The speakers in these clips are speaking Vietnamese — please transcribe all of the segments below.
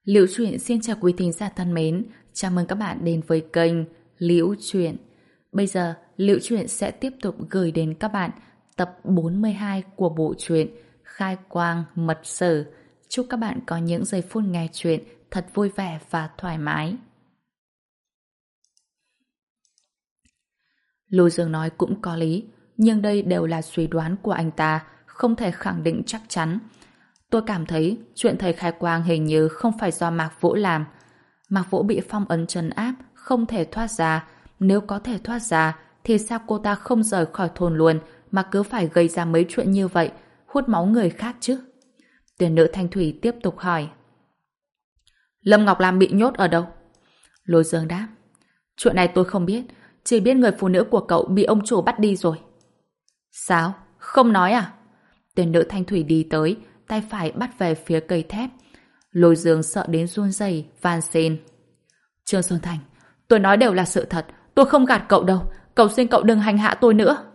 Liễu Chuyện xin chào quý thính giả thân mến, chào mừng các bạn đến với kênh Liễu Chuyện. Bây giờ, Liễu Chuyện sẽ tiếp tục gửi đến các bạn tập 42 của bộ truyện Khai Quang Mật Sử. Chúc các bạn có những giây phút nghe chuyện thật vui vẻ và thoải mái. Lôi Dương nói cũng có lý, nhưng đây đều là suy đoán của anh ta, không thể khẳng định chắc chắn. Tôi cảm thấy chuyện thầy Khai Quang hình như không phải do Mạc Vũ làm. Mạc Vũ bị phong ấn trấn áp, không thể thoát ra. Nếu có thể thoát ra, thì sao cô ta không rời khỏi thôn luôn, mà cứ phải gây ra mấy chuyện như vậy, hút máu người khác chứ? Tiền nữ Thanh Thủy tiếp tục hỏi. Lâm Ngọc Lam bị nhốt ở đâu? Lôi Dương đáp. Chuyện này tôi không biết, chỉ biết người phụ nữ của cậu bị ông chủ bắt đi rồi. Sao? Không nói à? Tiền nữ Thanh Thủy đi tới, tay phải bắt về phía cây thép. Lôi Dương sợ đến run rẩy, van xin. Trương Xuân Thành, tôi nói đều là sự thật, tôi không gạt cậu đâu, cầu xin cậu đừng hành hạ tôi nữa.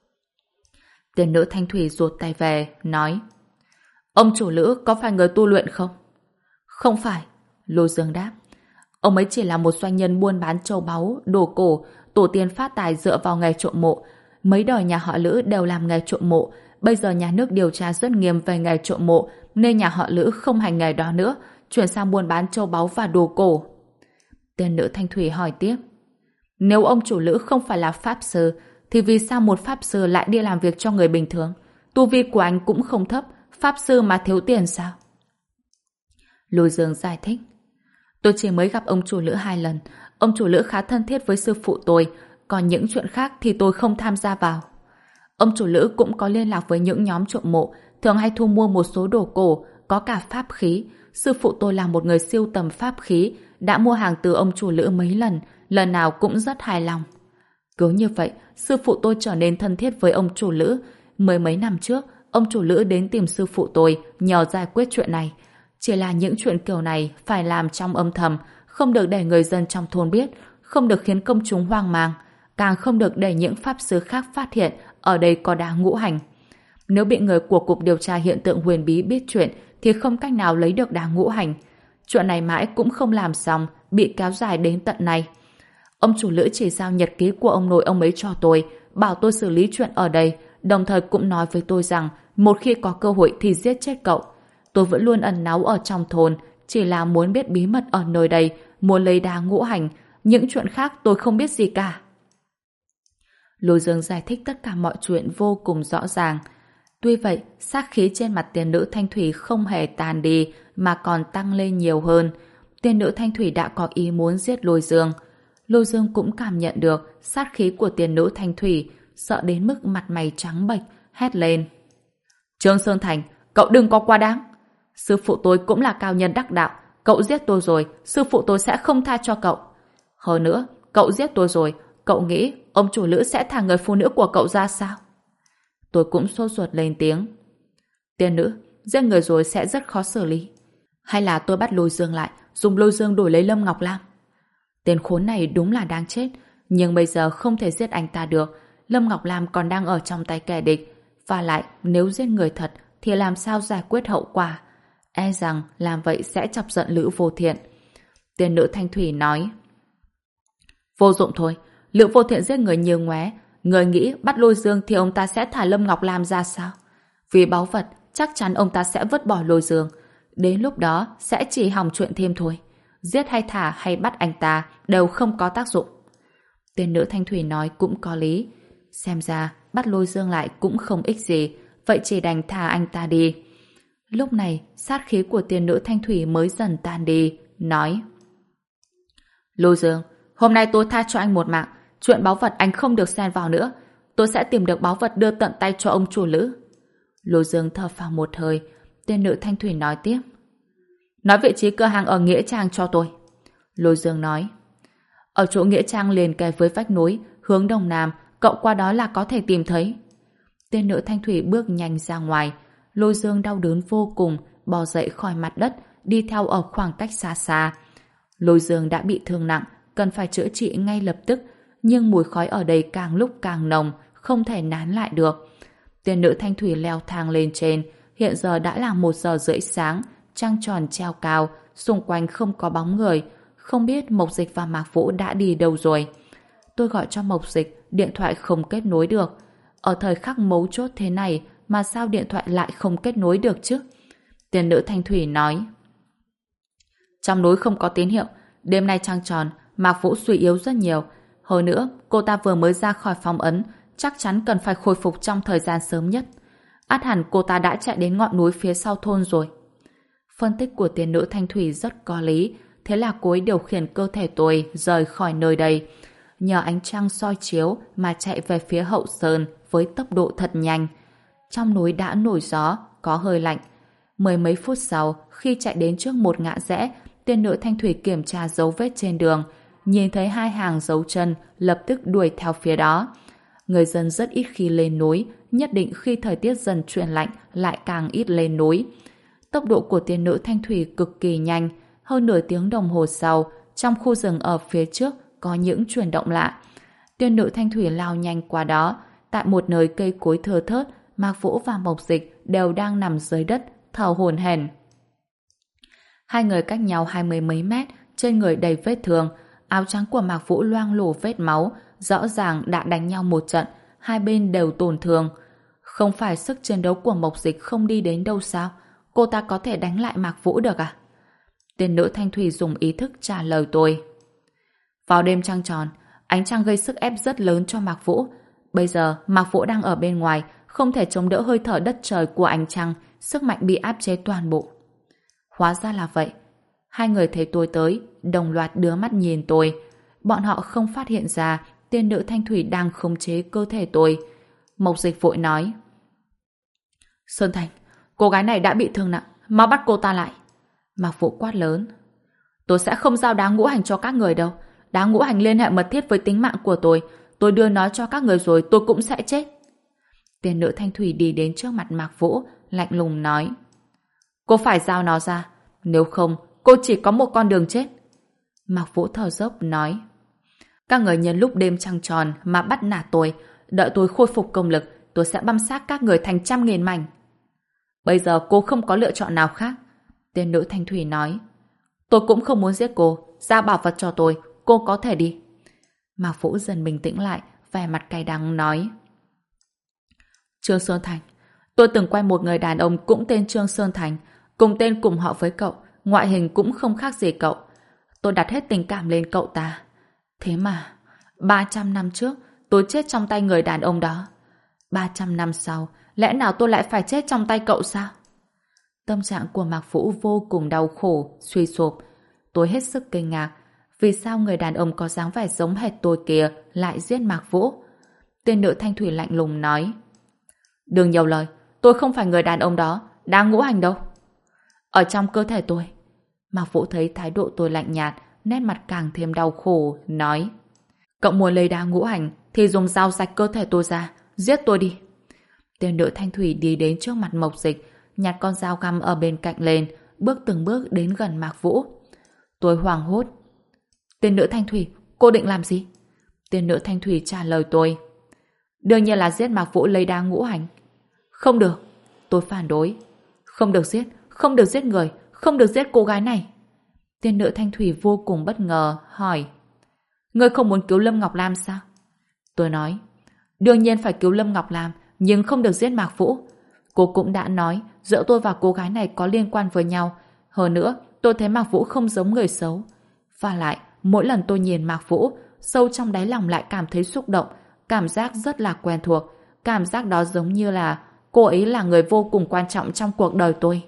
Tiền nữ Thanh Thủy ruột tay về, nói. Ông chủ Lữ có phải người tu luyện không? Không phải, Lôi Dương đáp. Ông ấy chỉ là một doanh nhân buôn bán châu báu, đồ cổ, tổ tiên phát tài dựa vào nghề trộm mộ. Mấy đời nhà họ Lữ đều làm nghề trộm mộ. Bây giờ nhà nước điều tra rất nghiêm về nghề trộm mộ, nên nhà họ Lữ không hành nghề đó nữa, chuyển sang buôn bán châu báu và đồ cổ. Tiên nữ Thanh Thủy hỏi tiếp. Nếu ông chủ Lữ không phải là pháp sư, thì vì sao một pháp sư lại đi làm việc cho người bình thường? Tu vi của anh cũng không thấp, pháp sư mà thiếu tiền sao? Lôi Dương giải thích. Tôi chỉ mới gặp ông chủ Lữ 2 lần. Ông chủ Lữ khá thân thiết với sư phụ tôi, còn những chuyện khác thì tôi không tham gia vào. Ông chủ Lữ cũng có liên lạc với những nhóm trộm mộ, thường hay thu mua một số đồ cổ, có cả pháp khí. Sư phụ tôi là một người sưu tầm pháp khí, đã mua hàng từ ông chủ Lữ mấy lần nào cũng rất hài lòng. Cứ như vậy, sư phụ tôi trở nên thân thiết với ông chủ Lữ. Mười mấy năm trước, ông chủ Lữ đến tìm sư phụ tôi nhờ giải quyết chuyện này. Chỉ là những chuyện kiểu này phải làm trong âm thầm, không được để người dân trong thôn biết, không được khiến công chúng hoang mang, càng không được để những pháp sư khác phát hiện ở đây có đá ngũ hành. Nếu bị người của Cục Điều tra Hiện tượng Huyền Bí biết chuyện thì không cách nào lấy được đá ngũ hành. Chuyện này mãi cũng không làm xong, bị kéo dài đến tận nay. Ông chủ Lữ chỉ giao nhật ký của ông nội ông ấy cho tôi, bảo tôi xử lý chuyện ở đây, đồng thời cũng nói với tôi rằng một khi có cơ hội thì giết chết cậu. Tôi vẫn luôn ẩn náu ở trong thôn, chỉ là muốn biết bí mật ở nơi đây, muốn lấy đá ngũ hành, những chuyện khác tôi không biết gì cả. Lôi Dương giải thích tất cả mọi chuyện vô cùng rõ ràng. Tuy vậy, sát khí trên mặt tiền nữ Thanh Thủy không hề tàn đi mà còn tăng lên nhiều hơn. Tiền nữ Thanh Thủy đã có ý muốn giết Lôi Dương. Lôi Dương cũng cảm nhận được sát khí của tiền nữ Thanh Thủy, sợ đến mức mặt mày trắng bệch, hét lên. Trương Sơn Thành, cậu đừng có quá đáng. Sư phụ tôi cũng là cao nhân đắc đạo. Cậu giết tôi rồi, sư phụ tôi sẽ không tha cho cậu. Hơn nữa, cậu giết tôi rồi, cậu nghĩ ông chủ Lữ sẽ thả người phụ nữ của cậu ra sao? Tôi cũng sốt ruột lên tiếng. Tiên nữ, giết người rồi sẽ rất khó xử lý. Hay là tôi bắt Lôi Dương lại, dùng Lôi Dương đổi lấy Lâm Ngọc Lam? Tên khốn này đúng là đáng chết, nhưng bây giờ không thể giết anh ta được. Lâm Ngọc Lam còn đang ở trong tay kẻ địch. Và lại, nếu giết người thật thì làm sao giải quyết hậu quả? E rằng làm vậy sẽ chọc giận Lữ Vô Thiện. Tiên nữ Thanh Thủy nói. Vô dụng thôi, Lữ Vô Thiện giết người như ngoé. Người nghĩ bắt Lôi Dương thì ông ta sẽ thả Lâm Ngọc Lam ra sao? Vì báu vật, chắc chắn ông ta sẽ vứt bỏ Lôi Dương. Đến lúc đó sẽ chỉ hỏng chuyện thêm thôi. Giết hay thả hay bắt anh ta đều không có tác dụng. Tiên nữ Thanh Thủy nói cũng có lý. Xem ra bắt Lôi Dương lại cũng không ích gì, vậy chỉ đành thả anh ta đi. Lúc này, sát khí của tiên nữ Thanh Thủy mới dần tan đi, nói. Lôi Dương, hôm nay tôi tha cho anh một mạng, chuyện báu vật anh không được xen vào nữa. Tôi sẽ tìm được báu vật đưa tận tay cho ông chủ Lữ. Lôi Dương thở phào một hơi, tiên nữ Thanh Thủy nói tiếp. Nói vị trí cửa hàng ở Nghĩa Trang cho tôi. Lôi Dương nói. Ở chỗ Nghĩa Trang liền kề với vách núi, hướng đông nam, cậu qua đó là có thể tìm thấy. Tiên nữ Thanh Thủy bước nhanh ra ngoài. Lôi Dương đau đớn vô cùng, bò dậy khỏi mặt đất, đi theo ở khoảng cách xa xa. Lôi Dương đã bị thương nặng, cần phải chữa trị ngay lập tức, nhưng mùi khói ở đây càng lúc càng nồng, không thể nán lại được. Tiên nữ Thanh Thủy leo thang lên trên, hiện giờ đã là 1 giờ rưỡi sáng, trăng tròn treo cao, xung quanh không có bóng người, không biết Mộc Dịch và Mạc Vũ đã đi đâu rồi. Tôi gọi cho Mộc Dịch, điện thoại không kết nối được. Ở thời khắc mấu chốt thế này mà sao điện thoại lại không kết nối được chứ? Tiền nữ Thanh Thủy nói: trong núi không có tín hiệu, đêm nay trăng tròn, Mạc Vũ suy yếu rất nhiều. Hơn nữa, cô ta vừa mới ra khỏi phong ấn, chắc chắn cần phải khôi phục trong thời gian sớm nhất. Ắt hẳn cô ta đã chạy đến ngọn núi phía sau thôn rồi. Phân tích của tiền nữ Thanh Thủy rất có lý, thế là cô ấy điều khiển cơ thể tôi rời khỏi nơi đây. Nhờ ánh trăng soi chiếu mà chạy về phía hậu sơn với tốc độ thật nhanh. Trong núi đã nổi gió, có hơi lạnh. Mười mấy phút sau, khi chạy đến trước một ngã rẽ, tiên nữ Thanh Thủy kiểm tra dấu vết trên đường, nhìn thấy hai hàng dấu chân, lập tức đuổi theo phía đó. Người dân rất ít khi lên núi, nhất định khi thời tiết dần chuyển lạnh lại càng ít lên núi. Tốc độ của tiên nữ Thanh Thủy cực kỳ nhanh, hơn nửa tiếng đồng hồ sau, trong khu rừng ở phía trước có những chuyển động lạ. Tiên nữ Thanh Thủy lao nhanh qua đó, tại một nơi cây cối thưa thớt, Mạc Vũ và Mộc Dịch đều đang nằm dưới đất, thở hổn hển. Hai người cách nhau 20 mấy mét, trên người đầy vết thương, áo trắng của Mạc Vũ loang lổ vết máu, rõ ràng đã đánh nhau một trận, hai bên đều tổn thương. Không phải sức chiến đấu của Mộc Dịch không đi đến đâu sao? Cô ta có thể đánh lại Mạc Vũ được à? Tiên nữ Thanh Thủy dùng ý thức trả lời tôi. Vào đêm trăng tròn, ánh trăng gây sức ép rất lớn cho Mạc Vũ. Bây giờ Mạc Vũ đang ở bên ngoài, không thể chống đỡ hơi thở đất trời của ánh trăng, sức mạnh bị áp chế toàn bộ. Hóa ra là vậy. Hai người thấy tôi tới, đồng loạt đưa mắt nhìn tôi. Bọn họ không phát hiện ra tiên nữ Thanh Thủy đang khống chế cơ thể tôi. Mộc Dịch vội nói: Sơn Thành, cô gái này đã bị thương nặng, mau bắt cô ta lại. Mạc Vũ quát lớn: tôi sẽ không giao đá ngũ hành cho các người đâu. Đá ngũ hành liên hệ mật thiết với tính mạng của tôi đưa nó cho các người rồi tôi cũng sẽ chết. Tiên nữ Thanh Thủy đi đến trước mặt Mạc Vũ, lạnh lùng nói: cô phải giao nó ra, nếu không cô chỉ có một con đường chết. Mạc Vũ thở dốc nói: các người nhân lúc đêm trăng tròn mà bắt nạt tôi, đợi tôi khôi phục công lực, tôi sẽ băm xác các người thành trăm nghìn mảnh. Bây giờ cô không có lựa chọn nào khác. Tiên nữ Thanh Thủy nói: tôi cũng không muốn giết cô, giao bảo vật cho tôi, cô có thể đi. Mạc Vũ dần bình tĩnh lại, vẻ mặt cay đắng nói: Trương Sơn Thành, tôi từng quen một người đàn ông cũng tên Trương Sơn Thành, cùng tên cùng họ với cậu, ngoại hình cũng không khác gì cậu. Tôi đặt hết tình cảm lên cậu ta. Thế mà 300 năm trước tôi chết trong tay người đàn ông đó. 300 năm sau, lẽ nào tôi lại phải chết trong tay cậu sao? Tâm trạng của Mạc Vũ vô cùng đau khổ, suy sụp. Tôi hết sức kinh ngạc, vì sao người đàn ông có dáng vẻ giống hệt tôi kia lại giết Mạc Vũ? Tiên nữ Thanh Thủy lạnh lùng nói: đừng nhiều lời, tôi không phải người đàn ông đó, đang ngũ hành đâu. Ở trong cơ thể tôi. Mạc Vũ thấy thái độ tôi lạnh nhạt, nét mặt càng thêm đau khổ, nói: cậu muốn lấy đá ngũ hành thì dùng dao rạch cơ thể tôi ra, giết tôi đi. Tiên nữ Thanh Thủy đi đến trước mặt Mộc Dịch, nhặt con dao găm ở bên cạnh lên, bước từng bước đến gần Mạc Vũ. Tôi hoảng hốt: tiên nữ Thanh Thủy, cô định làm gì? Tiên nữ Thanh Thủy trả lời tôi: đương nhiên là giết Mạc Vũ lấy đá ngũ hành. Không được, tôi phản đối. Không được giết, không được giết người, không được giết cô gái này. Tiên nữ Thanh Thủy vô cùng bất ngờ, hỏi: ngươi không muốn cứu Lâm Ngọc Lam sao? Tôi nói: đương nhiên phải cứu Lâm Ngọc Lam, nhưng không được giết Mạc Vũ. Cô cũng đã nói giữa tôi và cô gái này có liên quan với nhau. Hơn nữa, tôi thấy Mạc Vũ không giống người xấu. Và lại, mỗi lần tôi nhìn Mạc Vũ, sâu trong đáy lòng lại cảm thấy xúc động, cảm giác rất là quen thuộc. Cảm giác đó giống như là cô ấy là người vô cùng quan trọng trong cuộc đời tôi.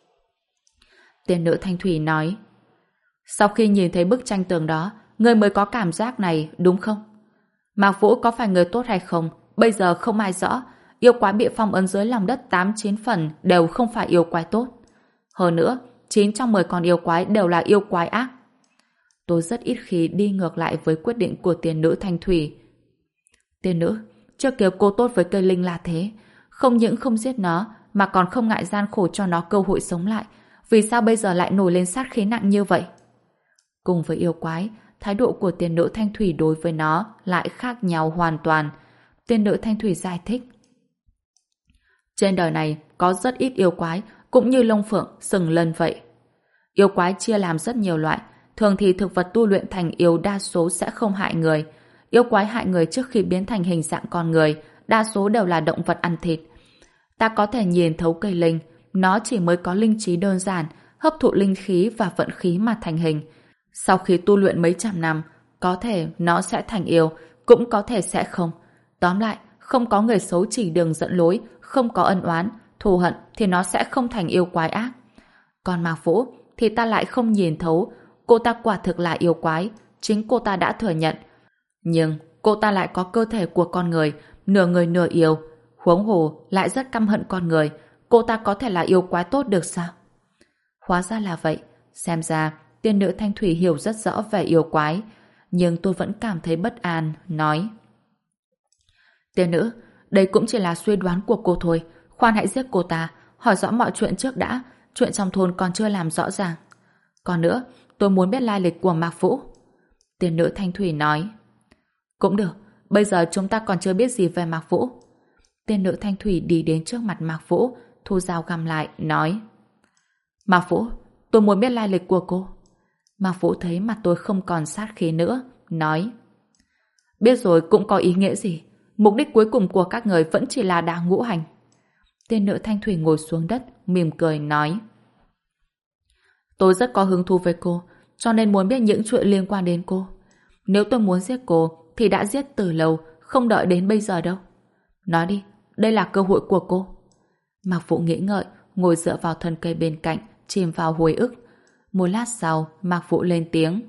Tiên nữ Thanh Thủy nói: sau khi nhìn thấy bức tranh tường đó, ngươi mới có cảm giác này, đúng không? Mạc Vũ có phải người tốt hay không, bây giờ không ai rõ. Yêu quái bị phong ấn dưới lòng đất 8-9 phần đều không phải yêu quái tốt. Hơn nữa, 9 trong 10 con yêu quái đều là yêu quái ác. Tôi rất ít khi đi ngược lại với quyết định của tiên nữ Thanh Thủy. Tiên nữ, trước kia cô tốt với cây linh là thế. Không những không giết nó, mà còn không ngại gian khổ cho nó cơ hội sống lại. Vì sao bây giờ lại nổi lên sát khí nặng như vậy? Cùng với yêu quái, thái độ của tiên nữ Thanh Thủy đối với nó lại khác nhau hoàn toàn. Tiên nữ Thanh Thủy giải thích: trên đời này có rất ít yêu quái, cũng như lông phượng, sừng lân vậy. Yêu quái chia làm rất nhiều loại, thường thì thực vật tu luyện thành yêu đa số sẽ không hại người. Yêu quái hại người trước khi biến thành hình dạng con người, đa số đều là động vật ăn thịt. Ta có thể nhìn thấu cây linh, nó chỉ mới có linh trí đơn giản, hấp thụ linh khí và vận khí mà thành hình. Sau khi tu luyện mấy trăm năm, có thể nó sẽ thành yêu, cũng có thể sẽ không. Tóm lại, không có người xấu chỉ đường dẫn lối, không có ân oán, thù hận thì nó sẽ không thành yêu quái ác. Còn Mạc Vũ thì ta lại không nhìn thấu, cô ta quả thực là yêu quái, chính cô ta đã thừa nhận. Nhưng cô ta lại có cơ thể của con người nửa yêu, huống hồ lại rất căm hận con người, cô ta có thể là yêu quái tốt được sao? Hóa ra là vậy, xem ra tiên nữ Thanh Thủy hiểu rất rõ về yêu quái, nhưng tôi vẫn cảm thấy bất an, nói: Tiên nữ, đây cũng chỉ là suy đoán của cô thôi, khoan hãy giết cô ta, hỏi rõ mọi chuyện trước đã, chuyện trong thôn còn chưa làm rõ ràng. Còn nữa, tôi muốn biết lai lịch của Mạc Vũ. Tiên nữ Thanh Thủy nói: Cũng được, bây giờ chúng ta còn chưa biết gì về Mạc Vũ. Tiên nữ Thanh Thủy đi đến trước mặt Mạc Vũ, thu dao găm lại, nói: Mạc Vũ, tôi muốn biết lai lịch của cô. Mạc Vũ thấy mặt tôi không còn sát khí nữa, nói: Biết rồi cũng có ý nghĩa gì, mục đích cuối cùng của các người vẫn chỉ là đả ngũ hành. Tiên nữ Thanh Thủy ngồi xuống đất, mỉm cười nói: Tôi rất có hứng thú với cô, cho nên muốn biết những chuyện liên quan đến cô. Nếu tôi muốn giết cô, thì đã giết từ lâu, không đợi đến bây giờ đâu. Nói đi, đây là cơ hội của cô. Mạc Vũ nghĩ ngợi, ngồi dựa vào thân cây bên cạnh, chìm vào hồi ức. Một lát sau, Mạc Vũ lên tiếng: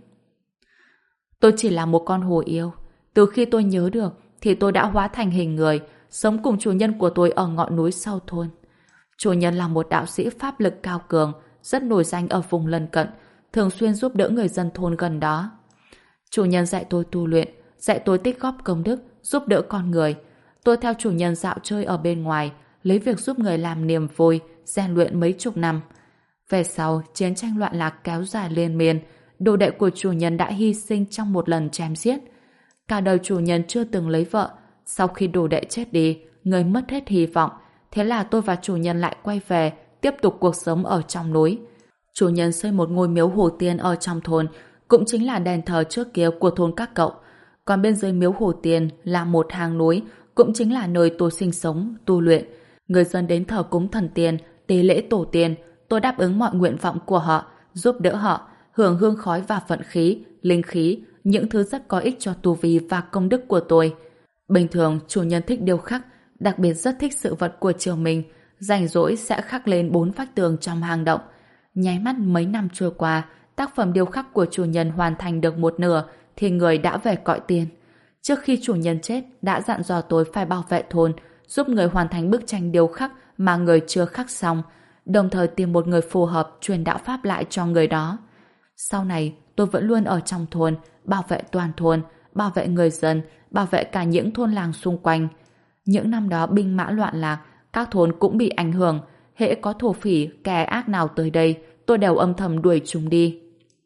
Tôi chỉ là một con hồ yêu. Từ khi tôi nhớ được, thì tôi đã hóa thành hình người, sống cùng chủ nhân của tôi ở ngọn núi sau thôn. Chủ nhân là một đạo sĩ pháp lực cao cường, rất nổi danh ở vùng lân cận, thường xuyên giúp đỡ người dân thôn gần đó. Chủ nhân dạy tôi tu luyện, dạy tôi tích góp công đức, giúp đỡ con người. Tôi theo chủ nhân dạo chơi ở bên ngoài, lấy việc giúp người làm niềm vui, rèn luyện mấy chục năm. Về sau, chiến tranh loạn lạc kéo dài liên miên, đồ đệ của chủ nhân đã hy sinh trong một lần chém giết. Cả đời chủ nhân chưa từng lấy vợ. Sau khi đồ đệ chết đi, người mất hết hy vọng. Thế là tôi và chủ nhân lại quay về, tiếp tục cuộc sống ở trong núi. Chủ nhân xây một ngôi miếu hồ tiên ở trong thôn, cũng chính là đền thờ trước kia của thôn các cậu. Còn bên dưới miếu hồ tiên là một hang núi, cũng chính là nơi tôi sinh sống, tu luyện. Người dân đến thờ cúng thần tiên, tế lễ tổ tiên. Tôi đáp ứng mọi nguyện vọng của họ, giúp đỡ họ, hưởng hương khói và vận khí, linh khí, những thứ rất có ích cho tu vi và công đức của tôi. Bình thường, chủ nhân thích điêu khắc, đặc biệt rất thích sự vật của trường mình, rảnh rỗi sẽ khắc lên 4 vách tường trong hang động. Nháy mắt mấy năm trôi qua, tác phẩm điêu khắc của chủ nhân hoàn thành được một nửa thì người đã về cõi tiên. Trước khi chủ nhân chết, đã dặn dò tôi phải bảo vệ thôn, giúp người hoàn thành bức tranh điêu khắc mà người chưa khắc xong, đồng thời tìm một người phù hợp truyền đạo pháp lại cho người đó. Sau này, tôi vẫn luôn ở trong thôn, bảo vệ toàn thôn, bảo vệ người dân, bảo vệ cả những thôn làng xung quanh. Những năm đó binh mã loạn lạc, các thôn cũng bị ảnh hưởng. Hễ có thổ phỉ, kẻ ác nào tới đây, tôi đều âm thầm đuổi chúng đi.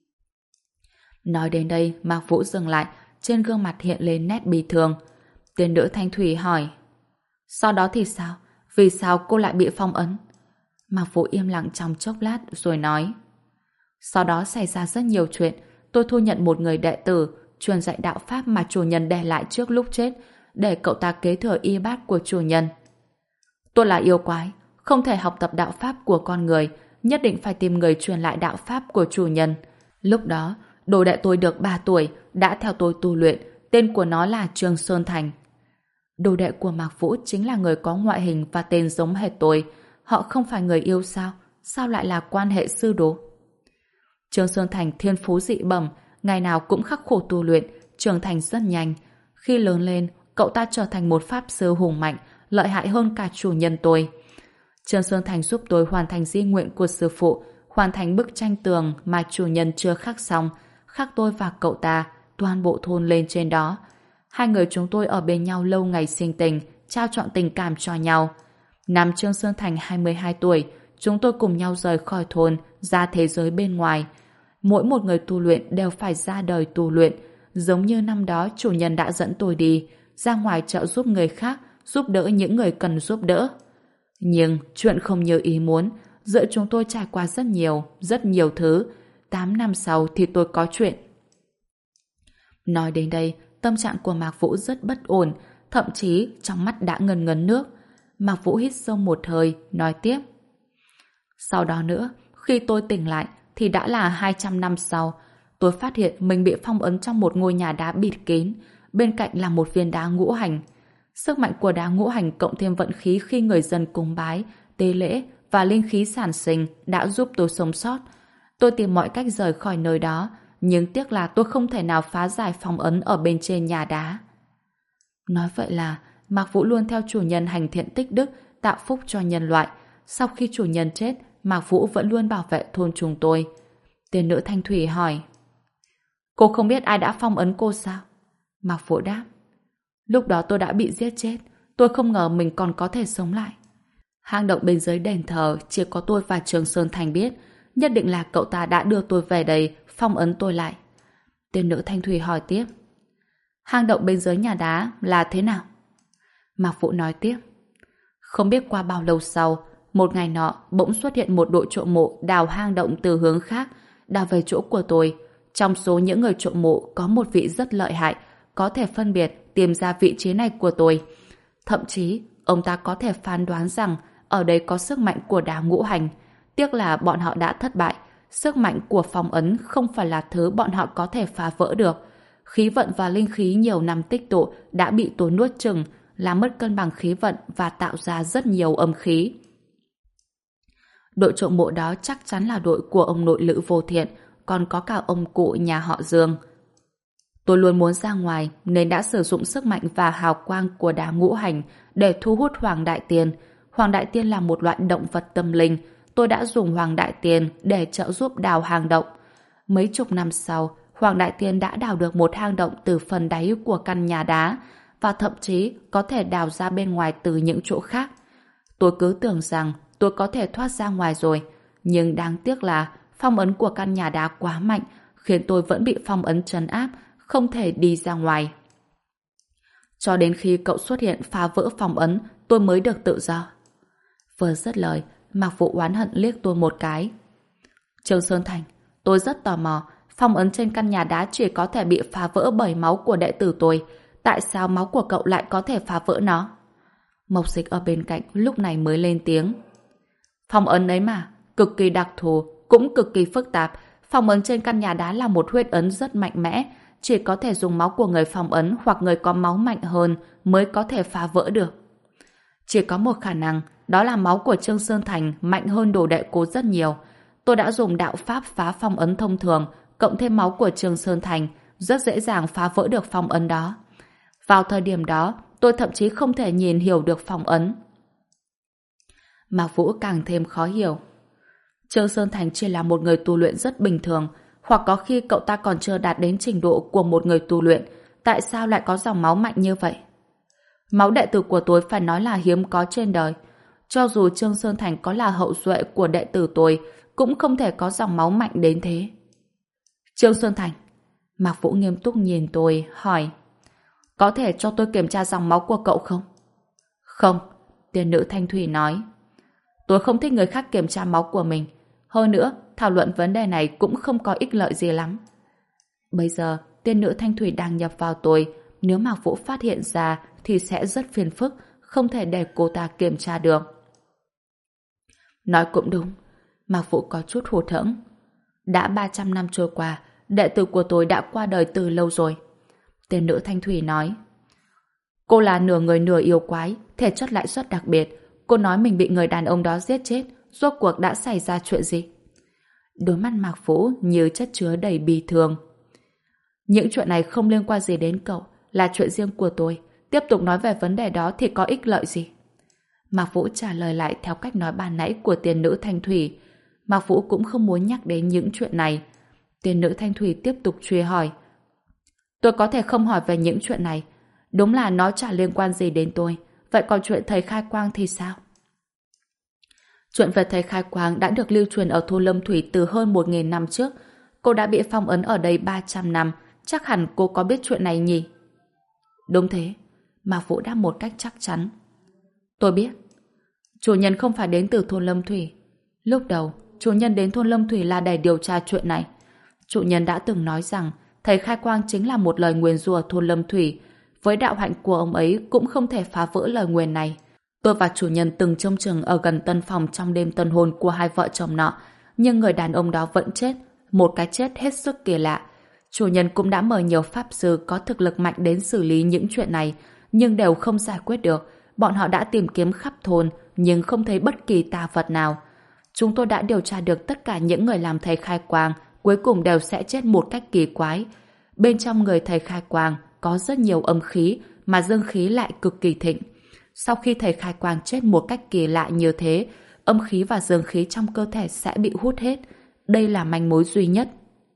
Nói đến đây, Mạc Vũ dừng lại, trên gương mặt hiện lên nét bi thương. Tiên nữ Thanh Thủy hỏi: Sau đó thì sao? Vì sao cô lại bị phong ấn? Mạc Vũ im lặng trong chốc lát rồi nói: Sau đó xảy ra rất nhiều chuyện. Tôi thu nhận một người đệ tử, truyền dạy đạo pháp mà chủ nhân để lại trước lúc chết, để cậu ta kế thừa y bát của chủ nhân. Tôi là yêu quái, không thể học tập đạo pháp của con người, nhất định phải tìm người truyền lại đạo pháp của chủ nhân. Lúc đó, đồ đệ tôi được 3 tuổi, đã theo tôi tu luyện, tên của nó là Trương Sơn Thành. Đồ đệ của Mạc Vũ chính là người có ngoại hình và tên giống hệt tôi. Họ không phải người yêu sao? Sao lại là quan hệ sư đồ? Trương Sơn Thành thiên phú dị bẩm, ngày nào cũng khắc khổ tu luyện, trưởng thành rất nhanh. Khi lớn lên, cậu ta trở thành một pháp sư hùng mạnh, lợi hại hơn cả chủ nhân tôi. Trương Sơn Thành giúp tôi hoàn thành di nguyện của sư phụ, hoàn thành bức tranh tường mà chủ nhân chưa khắc xong, khắc tôi và cậu ta, toàn bộ thôn lên trên đó. Hai người chúng tôi ở bên nhau lâu ngày sinh tình, trao trọn tình cảm cho nhau. Năm Trương Sơn Thành 22 tuổi, chúng tôi cùng nhau rời khỏi thôn, ra thế giới bên ngoài. Mỗi một người tu luyện đều phải ra đời tu luyện, giống như năm đó chủ nhân đã dẫn tôi đi, ra ngoài trợ giúp người khác, giúp đỡ những người cần giúp đỡ. Nhưng chuyện không như ý muốn, giữa chúng tôi trải qua rất nhiều thứ. 8 năm sau thì tôi có chuyện. Nói đến đây, tâm trạng của Mạc Vũ rất bất ổn, thậm chí trong mắt đã ngấn ngấn nước. Mạc Vũ hít sâu một hơi, nói tiếp. Sau đó nữa, khi tôi tỉnh lại thì đã là 200 năm sau. Tôi phát hiện mình bị phong ấn trong một ngôi nhà đá bịt kín, bên cạnh là một viên đá ngũ hành. Sức mạnh của đá ngũ hành cộng thêm vận khí khi người dân cúng bái, tế lễ và linh khí sản sinh đã giúp tôi sống sót. Tôi tìm mọi cách rời khỏi nơi đó, nhưng tiếc là tôi không thể nào phá giải phong ấn ở bên trên nhà đá. Nói vậy là Mạc Vũ luôn theo chủ nhân hành thiện tích đức, tạo phúc cho nhân loại. Sau khi chủ nhân chết, Mạc Vũ vẫn luôn bảo vệ thôn chúng tôi. Tiên nữ Thanh Thủy hỏi. Cô không biết ai đã phong ấn cô sao? Mạc Vũ đáp. Lúc đó tôi đã bị giết chết. Tôi không ngờ mình còn có thể sống lại. Hang động bên dưới đền thờ chỉ có tôi và Trường Sơn Thành biết. Nhất định là cậu ta đã đưa tôi về đây, phong ấn tôi lại. Tiên nữ Thanh Thủy hỏi tiếp. Hang động bên dưới nhà đá là thế nào? Mạc Vũ nói tiếp. Không biết qua bao lâu sau, một ngày nọ bỗng xuất hiện một đội trộm mộ đào hang động từ hướng khác, đào về chỗ của tôi. Trong số những người trộm mộ có một vị rất lợi hại, có thể phân biệt tìm ra vị trí này của tôi. Thậm chí, ông ta có thể phán đoán rằng ở đây có sức mạnh của đá ngũ hành. Tiếc là bọn họ đã thất bại. Sức mạnh của phong ấn không phải là thứ bọn họ có thể phá vỡ được. Khí vận và linh khí nhiều năm tích tụ đã bị tôi nuốt chửng, làm mất cân bằng khí vận và tạo ra rất nhiều âm khí. Đội trộm mộ đó chắc chắn là đội của ông nội Lữ Vô Thiện, còn có cả ông cụ nhà họ Dương. Tôi luôn muốn ra ngoài nên đã sử dụng sức mạnh và hào quang của đá ngũ hành để thu hút Hoàng Đại Tiên. Hoàng Đại Tiên là một loại động vật tâm linh. Tôi đã dùng Hoàng Đại Tiên để trợ giúp đào hang động. Mấy chục năm sau, Hoàng Đại Tiên đã đào được một hang động từ phần đáy của căn nhà đá và thậm chí có thể đào ra bên ngoài từ những chỗ khác. Tôi cứ tưởng rằng tôi có thể thoát ra ngoài rồi, nhưng đáng tiếc là phong ấn của căn nhà đá quá mạnh, khiến tôi vẫn bị phong ấn trấn áp, không thể đi ra ngoài. Cho đến khi cậu xuất hiện phá vỡ phong ấn, tôi mới được tự do. Vừa dứt lời, Mạc Vũ oán hận liếc tôi một cái. Trường Sơn Thành, tôi rất tò mò, phong ấn trên căn nhà đá chỉ có thể bị phá vỡ bởi máu của đệ tử tôi. Tại sao máu của cậu lại có thể phá vỡ nó? Mộc Dịch ở bên cạnh lúc này mới lên tiếng. Phong ấn ấy mà, cực kỳ đặc thù, cũng cực kỳ phức tạp. Phong ấn trên căn nhà đá là một huyết ấn rất mạnh mẽ, chỉ có thể dùng máu của người phong ấn hoặc người có máu mạnh hơn mới có thể phá vỡ được. Chỉ có một khả năng, đó là máu của Trương Sơn Thành mạnh hơn đồ đệ cố rất nhiều. Tôi đã dùng đạo pháp phá phong ấn thông thường, cộng thêm máu của Trương Sơn Thành, rất dễ dàng phá vỡ được phong ấn đó. Vào thời điểm đó, tôi thậm chí không thể nhìn hiểu được phong ấn. Mạc Vũ càng thêm khó hiểu. Trương Sơn Thành chỉ là một người tu luyện rất bình thường, hoặc có khi cậu ta còn chưa đạt đến trình độ của một người tu luyện, tại sao lại có dòng máu mạnh như vậy? Máu đệ tử của tôi phải nói là hiếm có trên đời. Cho dù Trương Sơn Thành có là hậu duệ của đệ tử tôi, cũng không thể có dòng máu mạnh đến thế. Trương Sơn Thành, Mạc Vũ nghiêm túc nhìn tôi, hỏi, có thể cho tôi kiểm tra dòng máu của cậu không? Không, tiên nữ Thanh Thủy nói. Tôi không thích người khác kiểm tra máu của mình. Hơn nữa, thảo luận vấn đề này cũng không có ích lợi gì lắm. Bây giờ, tiên nữ Thanh Thủy đang nhập vào tôi. Nếu Mạc Vũ phát hiện ra thì sẽ rất phiền phức, không thể để cô ta kiểm tra được. Nói cũng đúng. Mạc Vũ có chút hụt hẫng. Đã 300 năm trôi qua, đệ tử của tôi đã qua đời từ lâu rồi. Tiên nữ Thanh Thủy nói. Cô là nửa người nửa yêu quái, thể chất lại rất đặc biệt. Cô nói mình bị người đàn ông đó giết chết, rốt cuộc đã xảy ra chuyện gì? Đôi mắt Mạc Vũ như chất chứa đầy bi thương. Những chuyện này không liên quan gì đến cậu, là chuyện riêng của tôi. Tiếp tục nói về vấn đề đó thì có ích lợi gì? Mạc Vũ trả lời lại theo cách nói ban nãy của tiên nữ Thanh Thủy. Mạc Vũ cũng không muốn nhắc đến những chuyện này. Tiên nữ Thanh Thủy tiếp tục truy hỏi. Tôi có thể không hỏi về những chuyện này. Đúng là nó chả liên quan gì đến tôi. Vậy còn chuyện thầy Khai Quang thì sao? Chuyện về thầy Khai Quang đã được lưu truyền ở thôn Lâm Thủy từ hơn 1.000 năm trước. Cô đã bị phong ấn ở đây 300 năm. Chắc hẳn cô có biết chuyện này nhỉ? Đúng thế. Mạc Vũ đáp một cách chắc chắn. Tôi biết. Chủ nhân không phải đến từ thôn Lâm Thủy. Lúc đầu, chủ nhân đến thôn Lâm Thủy là để điều tra chuyện này. Chủ nhân đã từng nói rằng thầy Khai Quang chính là một lời nguyền rủa thôn Lâm Thủy. Với đạo hạnh của ông ấy cũng không thể phá vỡ lời nguyền này. Tôi và chủ nhân từng trông chừng ở gần tân phòng trong đêm tân hôn của hai vợ chồng nọ, nhưng người đàn ông đó vẫn chết, một cái chết hết sức kỳ lạ. Chủ nhân cũng đã mời nhiều pháp sư có thực lực mạnh đến xử lý những chuyện này, nhưng đều không giải quyết được. Bọn họ đã tìm kiếm khắp thôn, nhưng không thấy bất kỳ tà vật nào. Chúng tôi đã điều tra được tất cả những người làm thầy Khai Quang, cuối cùng đều sẽ chết một cách kỳ quái. Bên trong người thầy Khai Quang có rất nhiều âm khí, mà dương khí lại cực kỳ thịnh. Sau khi thầy Khai Quang chết một cách kỳ lạ như thế, âm khí và dương khí trong cơ thể sẽ bị hút hết. Đây là manh mối duy nhất.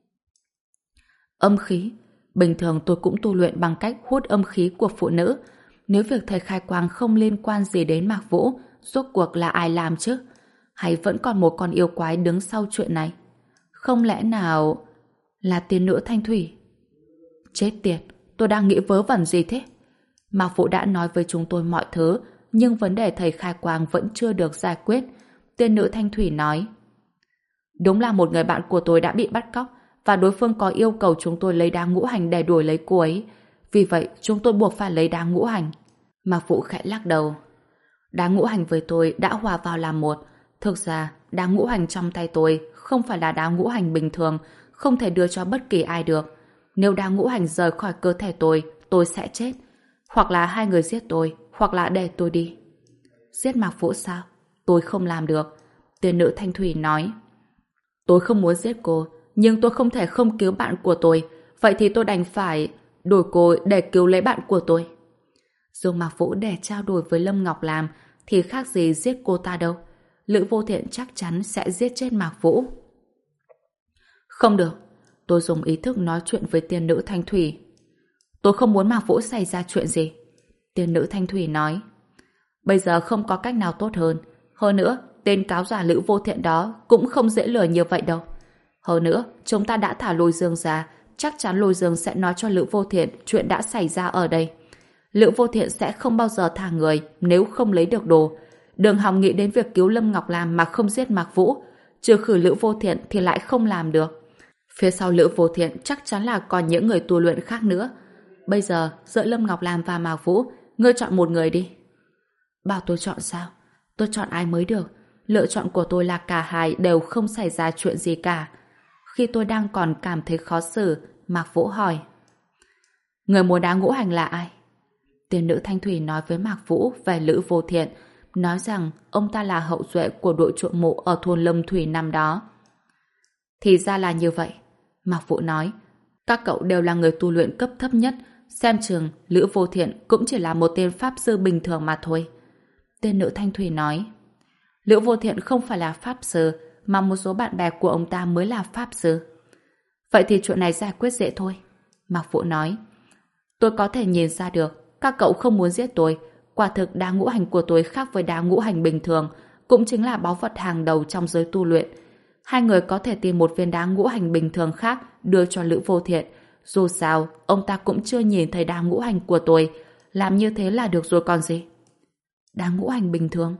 Âm khí. Bình thường tôi cũng tu luyện bằng cách hút âm khí của phụ nữ. Nếu việc thầy Khai Quang không liên quan gì đến Mạc Vũ, rốt cuộc là ai làm chứ? Hay vẫn còn một con yêu quái đứng sau chuyện này? Không lẽ nào là tiên nữ Thanh Thủy? Chết tiệt, tôi đang nghĩ vớ vẩn gì thế? Mạc Vũ đã nói với chúng tôi mọi thứ, nhưng vấn đề thầy Khai Quang vẫn chưa được giải quyết. Tiên nữ Thanh Thủy nói: đúng là một người bạn của tôi đã bị bắt cóc, và đối phương có yêu cầu chúng tôi lấy đá ngũ hành để đuổi lấy cô ấy. Vì vậy, chúng tôi buộc phải lấy đá ngũ hành. Mạc Vũ khẽ lắc đầu. Đá ngũ hành với tôi đã hòa vào làm một. Thực ra, đá ngũ hành trong tay tôi không phải là đá ngũ hành bình thường, không thể đưa cho bất kỳ ai được. Nếu đá ngũ hành rời khỏi cơ thể tôi sẽ chết. Hoặc là hai người giết tôi, hoặc là để tôi đi. Giết Mạc Vũ sao? Tôi không làm được. Tiên nữ Thanh Thủy nói: tôi không muốn giết cô, nhưng tôi không thể không cứu bạn của tôi. Vậy thì tôi đành phải đổi cô để cứu lấy bạn của tôi. Dùng Mạc Vũ để trao đổi với Lâm Ngọc Lam thì khác gì giết cô ta đâu. Lữ Vô Thiện chắc chắn sẽ giết chết Mạc Vũ. Không được. Tôi dùng ý thức nói chuyện với tiên nữ Thanh Thủy. Tôi không muốn Mạc Vũ xảy ra chuyện gì. Tiên nữ Thanh Thủy nói: bây giờ không có cách nào tốt hơn. Hơn nữa, tên cáo giả Lữ Vô Thiện đó cũng không dễ lừa như vậy đâu. Hơn nữa, chúng ta đã thả Lôi Dương ra, chắc chắn Lôi Dương sẽ nói cho Lữ Vô Thiện chuyện đã xảy ra ở đây. Lữ Vô Thiện sẽ không bao giờ thả người nếu không lấy được đồ. Đừng hòng nghĩ đến việc cứu Lâm Ngọc Lam mà không giết Mạc Vũ. Trừ khử Lữ Vô Thiện thì lại không làm được. Phía sau Lữ Vô Thiện chắc chắn là còn những người tu luyện khác nữa. Bây giờ, giữa Lâm Ngọc Lam và Mạc Vũ, ngươi chọn một người đi. Bảo tôi chọn sao? Tôi chọn ai mới được? Lựa chọn của tôi là cả hai đều không xảy ra chuyện gì cả. Khi tôi đang còn cảm thấy khó xử, Mạc Vũ hỏi: người mua đá ngũ hành là ai? Tiên nữ Thanh Thủy nói với Mạc Vũ về Lữ Vô Thiện, nói rằng ông ta là hậu duệ của đội trộm mộ ở thôn Lâm Thủy năm đó. Thì ra là như vậy. Mạc Vũ nói: các cậu đều là người tu luyện cấp thấp nhất, xem chừng Lữ Vô Thiện cũng chỉ là một tên pháp sư bình thường mà thôi. Tiên nữ Thanh Thủy nói: Lữ Vô Thiện không phải là pháp sư, mà một số bạn bè của ông ta mới là pháp sư. Vậy thì chuyện này giải quyết dễ thôi. Mạc Vũ nói: tôi có thể nhìn ra được các cậu không muốn giết tôi. Quả thực đá ngũ hành của tôi khác với đá ngũ hành bình thường, cũng chính là báu vật hàng đầu trong giới tu luyện. Hai người có thể tìm một viên đá ngũ hành bình thường khác đưa cho Lữ Vô Thiện. Dù sao, ông ta cũng chưa nhìn thấy đá ngũ hành của tôi. Làm như thế là được rồi còn gì. Đá ngũ hành bình thường?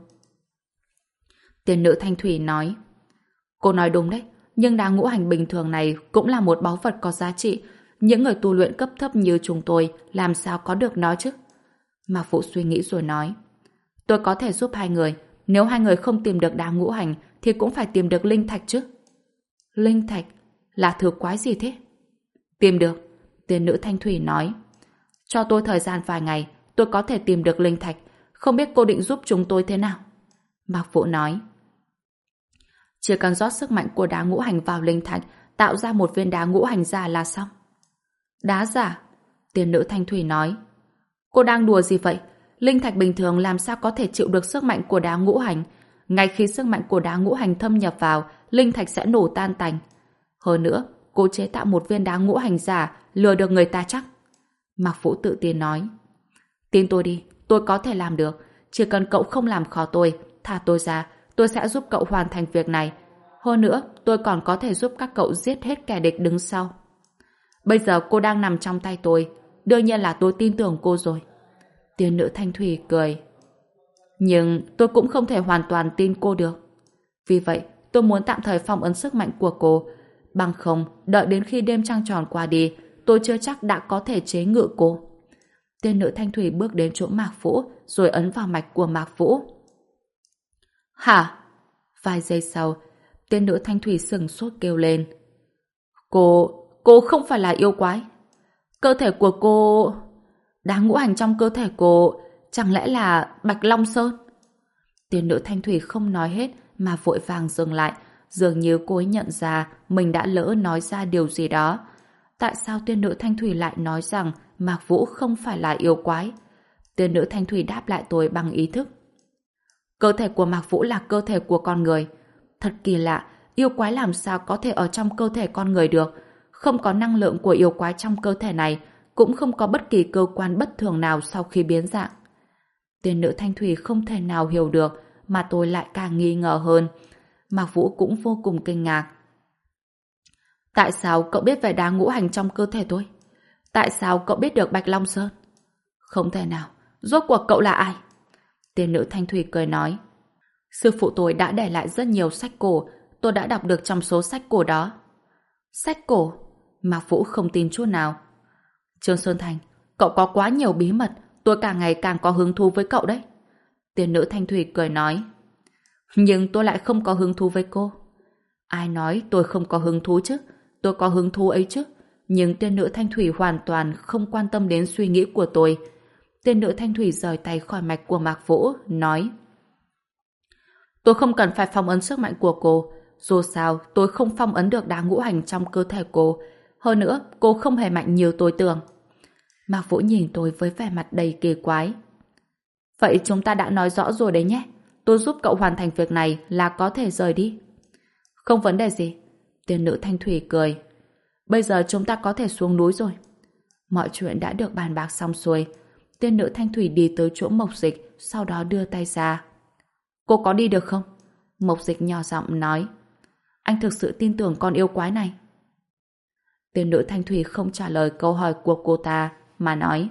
Tiên nữ Thanh Thủy nói: cô nói đúng đấy, nhưng đá ngũ hành bình thường này cũng là một báu vật có giá trị. Những người tu luyện cấp thấp như chúng tôi làm sao có được nó chứ? Mạc Vũ suy nghĩ rồi nói: tôi có thể giúp hai người. Nếu hai người không tìm được đá ngũ hành thì cũng phải tìm được linh thạch chứ. Linh thạch? Là thứ quái gì thế? Tìm được. Tiên nữ Thanh Thủy nói: cho tôi thời gian vài ngày, tôi có thể tìm được linh thạch. Không biết cô định giúp chúng tôi thế nào? Mạc Vũ nói: chỉ cần rót sức mạnh của đá ngũ hành vào linh thạch, tạo ra một viên đá ngũ hành giả là xong. Đá giả? Tiên nữ Thanh Thủy nói: cô đang đùa gì vậy? Linh thạch bình thường làm sao có thể chịu được sức mạnh của đá ngũ hành? Ngay khi sức mạnh của đá ngũ hành thâm nhập vào, linh thạch sẽ nổ tan tành. Hơn nữa, cô chế tạo một viên đá ngũ hành giả lừa được người ta chắc? Mạc Vũ tự tin nói: tin tôi đi, tôi có thể làm được. Chỉ cần cậu không làm khó tôi, thả tôi ra, tôi sẽ giúp cậu hoàn thành việc này. Hơn nữa, tôi còn có thể giúp các cậu giết hết kẻ địch đứng sau. Bây giờ cô đang nằm trong tay tôi, đương nhiên là tôi tin tưởng cô rồi. Tiên nữ Thanh Thủy cười: nhưng tôi cũng không thể hoàn toàn tin cô được. Vì vậy, tôi muốn tạm thời phong ấn sức mạnh của cô. Bằng không, đợi đến khi đêm trăng tròn qua đi, tôi chưa chắc đã có thể chế ngự cô. Tiên nữ thanh thủy bước đến chỗ Mạc Vũ, rồi ấn vào mạch của Mạc Vũ. Hả? Vài giây sau, tiên nữ thanh thủy sừng sốt kêu lên. Cô không phải là yêu quái. Cơ thể của cô... Đá ngũ hành trong cơ thể cô chẳng lẽ là Bạch Long Sơn? Tiên nữ thanh thủy không nói hết mà vội vàng dừng lại, dường như cô ấy nhận ra mình đã lỡ nói ra điều gì đó. Tại sao tiên nữ thanh thủy lại nói rằng Mạc Vũ không phải là yêu quái? Tiên nữ thanh thủy đáp lại tôi bằng ý thức. Cơ thể của Mạc Vũ là cơ thể của con người. Thật kỳ lạ, yêu quái làm sao có thể ở trong cơ thể con người được? Không có năng lượng của yêu quái trong cơ thể này, cũng không có bất kỳ cơ quan bất thường nào sau khi biến dạng. Tiên nữ thanh thủy không thể nào hiểu được, mà tôi lại càng nghi ngờ hơn. Mạc Vũ cũng vô cùng kinh ngạc. Tại sao cậu biết về đá ngũ hành trong cơ thể tôi? Tại sao cậu biết được Bạch Long Sơn? Không thể nào, rốt cuộc cậu là ai? Tiên nữ thanh thủy cười nói. Sư phụ tôi đã để lại rất nhiều sách cổ, tôi đã đọc được trong số sách cổ đó. Sách cổ? Mạc Vũ không tin chút nào. Trương Sơn Thành, cậu có quá nhiều bí mật, tôi càng ngày càng có hứng thú với cậu đấy. Tiên nữ thanh thủy cười nói. Nhưng tôi lại không có hứng thú với cô. Ai nói tôi không có hứng thú chứ? Tôi có hứng thú ấy chứ. Nhưng tiên nữ thanh thủy hoàn toàn không quan tâm đến suy nghĩ của tôi. Tiên nữ thanh thủy rời tay khỏi mạch của Mạc Vũ, nói. Tôi không cần phải phong ấn sức mạnh của cô. Dù sao, tôi không phong ấn được đá ngũ hành trong cơ thể cô. Hơn nữa, cô không hề mạnh như tôi tưởng. Mạc Vũ nhìn tôi với vẻ mặt đầy kỳ quái. Vậy chúng ta đã nói rõ rồi đấy nhé. Tôi giúp cậu hoàn thành việc này là có thể rời đi. Không vấn đề gì. Tiên nữ thanh thủy cười. Bây giờ chúng ta có thể xuống núi rồi. Mọi chuyện đã được bàn bạc xong xuôi. Tiên nữ thanh thủy đi tới chỗ Mộc Dịch, sau đó đưa tay ra. Cô có đi được không? Mộc Dịch nhỏ giọng nói. Anh thực sự tin tưởng con yêu quái này? Tiên nữ thanh thủy không trả lời câu hỏi của cô ta, mà nói.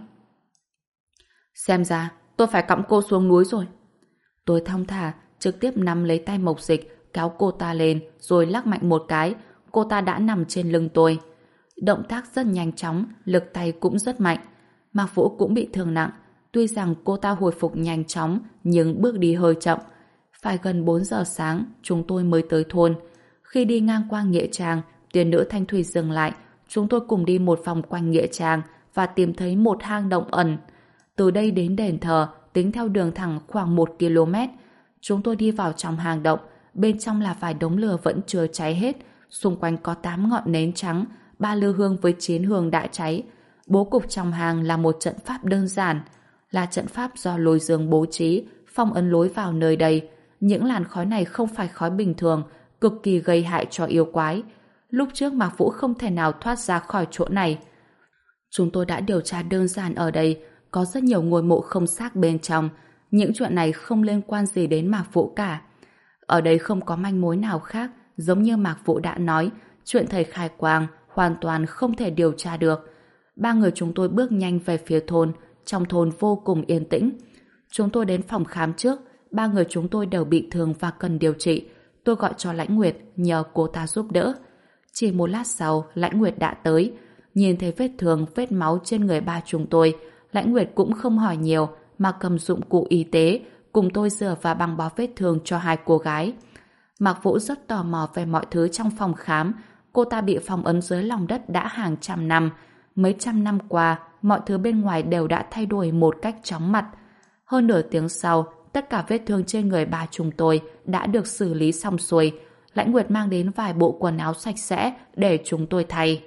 Xem ra, tôi phải cõng cô xuống núi rồi. Tôi thong thả, trực tiếp nắm lấy tay Mộc Dịch, kéo cô ta lên, rồi lắc mạnh một cái, cô ta đã nằm trên lưng tôi. Động tác rất nhanh chóng, lực tay cũng rất mạnh. Mạc Vũ cũng bị thương nặng, tuy rằng cô ta hồi phục nhanh chóng, nhưng bước đi hơi chậm. Phải gần 4 giờ sáng, chúng tôi mới tới thôn. Khi đi ngang qua nghĩa trang, tiên nữ thanh thủy dừng lại, chúng tôi cùng đi một vòng quanh nghĩa trang và tìm thấy một hang động ẩn. Từ đây đến đền thờ, tính theo đường thẳng khoảng 1 km. Chúng tôi đi vào trong hang động, bên trong là vài đống lửa vẫn chưa cháy hết, xung quanh có 8 ngọn nến trắng, 3 lư hương với 9 hương đã cháy. Bố cục trong hang là một trận pháp đơn giản, là trận pháp do lôi dương bố trí, phong ấn lối vào nơi đây. Những làn khói này không phải khói bình thường, cực kỳ gây hại cho yêu quái. Lúc trước Mạc Vũ không thể nào thoát ra khỏi chỗ này. Chúng tôi đã điều tra đơn giản ở đây, có rất nhiều ngôi mộ không xác bên trong. Những chuyện này không liên quan gì đến Mạc Vũ cả. Ở đây không có manh mối nào khác, giống như Mạc Vũ đã nói, chuyện thầy khai quang hoàn toàn không thể điều tra được. 3 người chúng tôi bước nhanh về phía thôn, trong thôn vô cùng yên tĩnh. Chúng tôi đến phòng khám trước, 3 người chúng tôi đều bị thương và cần điều trị. Tôi gọi cho Lãnh Nguyệt, nhờ cô ta giúp đỡ. Chỉ một lát sau, Lãnh Nguyệt đã tới. Nhìn thấy vết thương, vết máu trên người ba chúng tôi, Lãnh Nguyệt cũng không hỏi nhiều, mà cầm dụng cụ y tế, cùng tôi rửa và băng bó vết thương cho 2 cô gái. Mạc Vũ rất tò mò về mọi thứ trong phòng khám. Cô ta bị phong ấn dưới lòng đất đã hàng trăm năm. Mấy trăm năm qua, mọi thứ bên ngoài đều đã thay đổi một cách chóng mặt. Hơn nửa tiếng sau, tất cả vết thương trên người ba chúng tôi đã được xử lý xong xuôi. Lãnh Nguyệt mang đến vài bộ quần áo sạch sẽ để chúng tôi thay.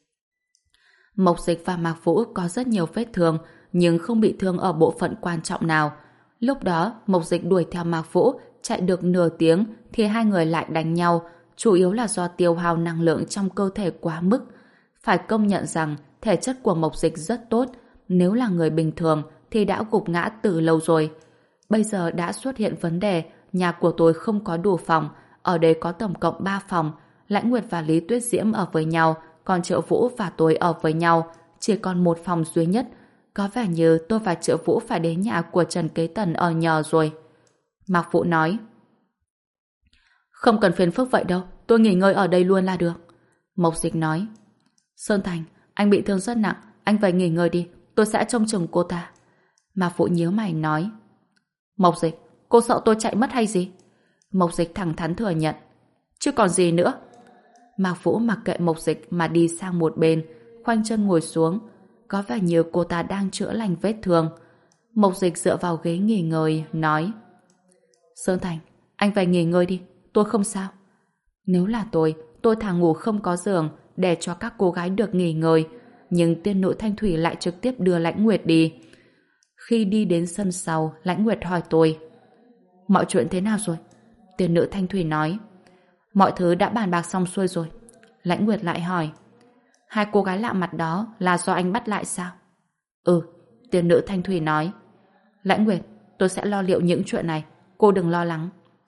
Mộc Dịch và Mạc Vũ có rất nhiều vết thương, nhưng không bị thương ở bộ phận quan trọng nào. Lúc đó, Mộc Dịch đuổi theo Mạc Vũ, chạy được nửa tiếng thì hai người lại đánh nhau, chủ yếu là do tiêu hao năng lượng trong cơ thể quá mức. Phải công nhận rằng thể chất của Mộc Dịch rất tốt, nếu là người bình thường thì đã gục ngã từ lâu rồi. Bây giờ đã xuất hiện vấn đề, nhà của tôi không có đủ phòng, ở đây có tổng cộng 3 phòng, Lãnh Nguyệt và Lý Tuyết Diễm ở với nhau, còn Triệu Vũ và tôi ở với nhau, chỉ còn một phòng duy nhất. Có vẻ như tôi và Triệu Vũ phải đến nhà của Trần Kế Tần ở nhờ rồi. Mạc Vũ nói. Không cần phiền phức vậy đâu, tôi nghỉ ngơi ở đây luôn là được. Mộc Dịch nói. Sơn Thành, anh bị thương rất nặng, anh về nghỉ ngơi đi, tôi sẽ trông chừng cô ta. Mạc Vũ nhíu mày nói. Mộc Dịch, cô sợ tôi chạy mất hay gì? Mộc Dịch thẳng thắn thừa nhận. Chứ còn gì nữa. Mạc Vũ mặc kệ Mộc Dịch mà đi sang một bên, khoanh chân ngồi xuống. Có vẻ như cô ta đang chữa lành vết thương. Mộc Dịch dựa vào ghế nghỉ ngơi, nói. Sơn Thành, anh về nghỉ ngơi đi, tôi không sao. Nếu là tôi thà ngủ không có giường để cho các cô gái được nghỉ ngơi. Nhưng tiên nữ Thanh Thủy lại trực tiếp đưa Lãnh Nguyệt đi. Khi đi đến sân sau, Lãnh Nguyệt hỏi tôi. Mọi chuyện thế nào rồi? Tiên nữ Thanh Thủy nói. Mọi thứ đã bàn bạc xong xuôi rồi. Lãnh Nguyệt lại hỏi. Hai cô gái lạ mặt đó là do anh bắt lại sao? Ừ, tiên nữ Thanh Thủy nói. Lãnh Nguyệt, tôi sẽ lo liệu những chuyện này, cô đừng lo lắng.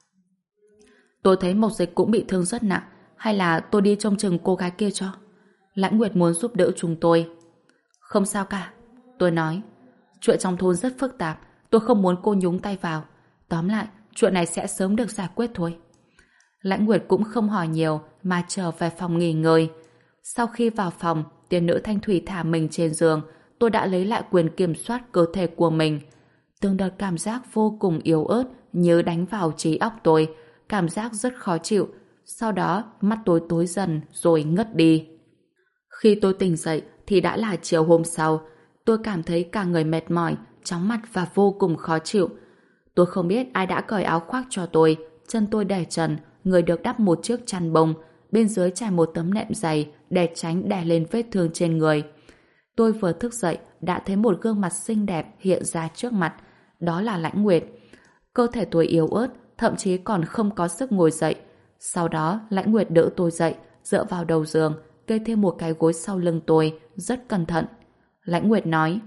Tôi thấy Mộc Dịch cũng bị thương rất nặng, hay là tôi đi trông chừng cô gái kia cho? Lãnh Nguyệt muốn giúp đỡ chúng tôi. Không sao cả, tôi nói. Chuyện trong thôn rất phức tạp, tôi không muốn cô nhúng tay vào. Tóm lại, chuyện này sẽ sớm được giải quyết thôi. Lãnh Nguyệt cũng không hỏi nhiều mà trở về phòng nghỉ ngơi. Sau khi vào phòng, tiên nữ Thanh Thủy thả mình trên giường, tôi đã lấy lại quyền kiểm soát cơ thể của mình. Từng đợt cảm giác vô cùng yếu ớt như đánh vào trí óc tôi, cảm giác rất khó chịu. Sau đó, mắt tôi tối dần rồi ngất đi. Khi tôi tỉnh dậy thì đã là chiều hôm sau. Tôi cảm thấy cả người mệt mỏi, chóng mặt và vô cùng khó chịu. Tôi không biết ai đã cởi áo khoác cho tôi, chân tôi để trần, người được đắp một chiếc chăn bông, bên dưới trải một tấm nệm dày để tránh đè lên vết thương trên người. Tôi vừa thức dậy đã thấy một gương mặt xinh đẹp hiện ra trước mặt, đó là Lãnh Nguyệt. Cơ thể tôi yếu ớt, thậm chí còn không có sức ngồi dậy. Sau đó Lãnh Nguyệt đỡ tôi dậy, dựa vào đầu giường, kê thêm một cái gối sau lưng tôi, rất cẩn thận. Lãnh Nguyệt nói.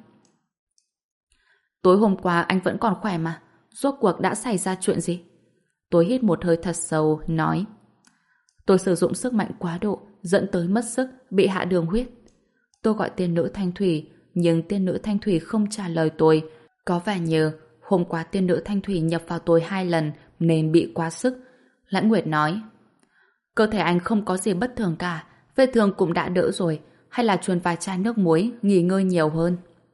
Tối hôm qua anh vẫn còn khỏe mà, rốt cuộc đã xảy ra chuyện gì? Tôi hít một hơi thật sâu, nói. Tôi sử dụng sức mạnh quá độ, dẫn tới mất sức, bị hạ đường huyết. Tôi gọi tiên nữ Thanh Thủy, nhưng tiên nữ Thanh Thủy không trả lời tôi. Có vẻ như hôm qua tiên nữ Thanh Thủy nhập vào tôi 2 lần nên bị quá sức. Lãnh Nguyệt nói. Cơ thể anh không có gì bất thường cả, vết thương cũng đã đỡ rồi, hay là truyền vài chai nước muối, nghỉ ngơi nhiều hơn.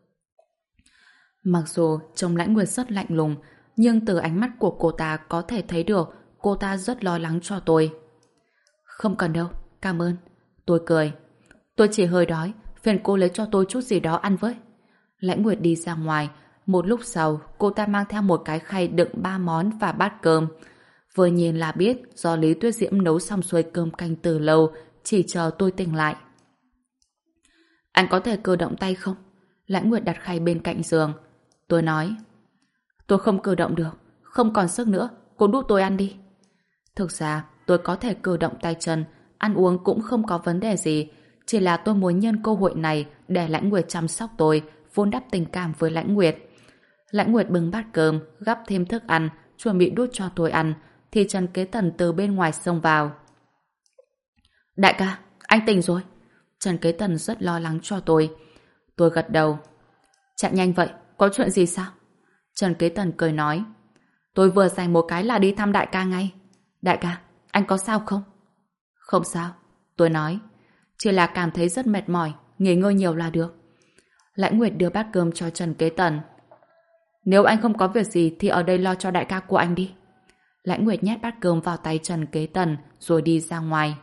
Mặc dù trông Lãnh Nguyệt rất lạnh lùng, nhưng từ ánh mắt của cô ta có thể thấy được cô ta rất lo lắng cho tôi. Không cần đâu, cảm ơn. Tôi cười. Tôi chỉ hơi đói, phiền cô lấy cho tôi chút gì đó ăn với. Lãnh Nguyệt đi ra ngoài. Một lúc sau, cô ta mang theo một cái khay đựng 3 món và bát cơm. Vừa nhìn là biết do Lý Tuyết Diễm nấu xong xuôi cơm canh từ lâu, chỉ chờ tôi tỉnh lại. Anh có thể cử động tay không? Lãnh Nguyệt đặt khay bên cạnh giường. Tôi nói. Tôi không cử động được, không còn sức nữa, cô đút tôi ăn đi. Thực ra, tôi có thể cử động tay chân, ăn uống cũng không có vấn đề gì, chỉ là tôi muốn nhân cơ hội này để Lãnh Nguyệt chăm sóc tôi, vun đắp tình cảm với Lãnh Nguyệt. Lãnh Nguyệt bưng bát cơm, gắp thêm thức ăn, chuẩn bị đút cho tôi ăn, thì Trần Kế Tần từ bên ngoài xông vào. Đại ca, anh tỉnh rồi. Trần Kế Tần rất lo lắng cho tôi. Tôi gật đầu. Chạy nhanh vậy, có chuyện gì sao? Trần Kế Tần cười nói. Tôi vừa giành một cái là đi thăm đại ca ngay. Đại ca, anh có sao không? Không sao, tôi nói. Chỉ là cảm thấy rất mệt mỏi, nghỉ ngơi nhiều là được. Lãnh Nguyệt đưa bát cơm cho Trần Kế Tần. Nếu anh không có việc gì thì ở đây lo cho đại ca của anh đi. Lãnh Nguyệt nhét bát cơm vào tay Trần Kế Tần rồi đi ra ngoài.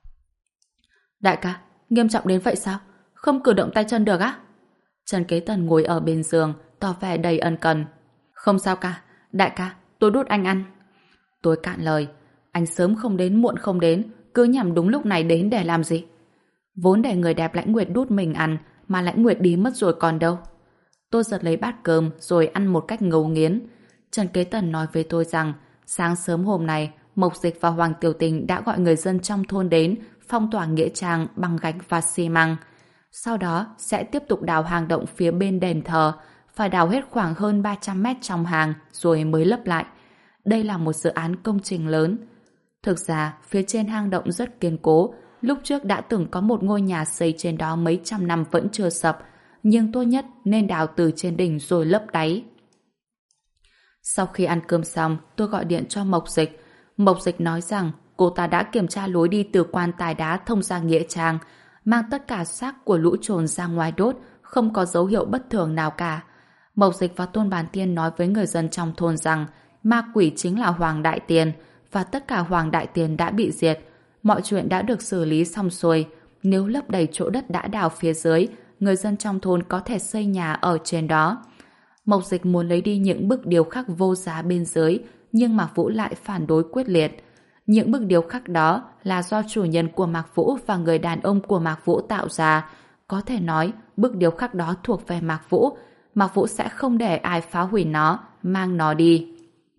Đại ca, nghiêm trọng đến vậy sao? Không cử động tay chân được á? Trần Kế Tần ngồi ở bên giường, tỏ vẻ đầy ân cần. Không sao cả, đại ca, tôi đút anh ăn. Tôi cạn lời. Anh sớm không đến muộn không đến, cứ nhằm đúng lúc này đến để làm gì? Vốn để người đẹp Lãnh Nguyệt đút mình ăn, mà Lãnh Nguyệt đi mất rồi còn đâu. Tôi giật lấy bát cơm rồi ăn một cách ngấu nghiến. Trần Kế Tần nói với tôi rằng sáng sớm hôm nay Mộc Dịch và Hoàng Tiểu Tình đã gọi người dân trong thôn đến phong tỏa nghĩa trang bằng gạch và xi măng. Sau đó sẽ tiếp tục đào hang động phía bên đền thờ, phải đào hết khoảng hơn 300 mét trong hang rồi mới lấp lại. Đây là một dự án công trình lớn. Thực ra, phía trên hang động rất kiên cố. Lúc trước đã từng có một ngôi nhà xây trên đó mấy trăm năm vẫn chưa sập, nhưng tốt nhất nên đào từ trên đỉnh rồi lấp đáy. Sau khi ăn cơm xong, tôi gọi điện cho Mộc Dịch. Mộc Dịch nói rằng cô ta đã kiểm tra lối đi từ quan tài đá thông ra nghĩa trang, mang tất cả xác của lũ chồn ra ngoài đốt, không có dấu hiệu bất thường nào cả. Mộc Dịch và Tôn Bán Tiên nói với người dân trong thôn rằng ma quỷ chính là Hoàng Đại Tiền và tất cả Hoàng Đại Tiền đã bị diệt. Mọi chuyện đã được xử lý xong xuôi. Nếu lấp đầy chỗ đất đã đào phía dưới, người dân trong thôn có thể xây nhà ở trên đó. Mộc Dịch muốn lấy đi những bức điêu khắc vô giá bên dưới, nhưng Mạc Vũ lại phản đối quyết liệt. Những bức điêu khắc đó là do chủ nhân của Mạc Vũ và người đàn ông của Mạc Vũ tạo ra. Có thể nói, bức điêu khắc đó thuộc về Mạc Vũ. Mạc Vũ sẽ không để ai phá hủy nó, mang nó đi.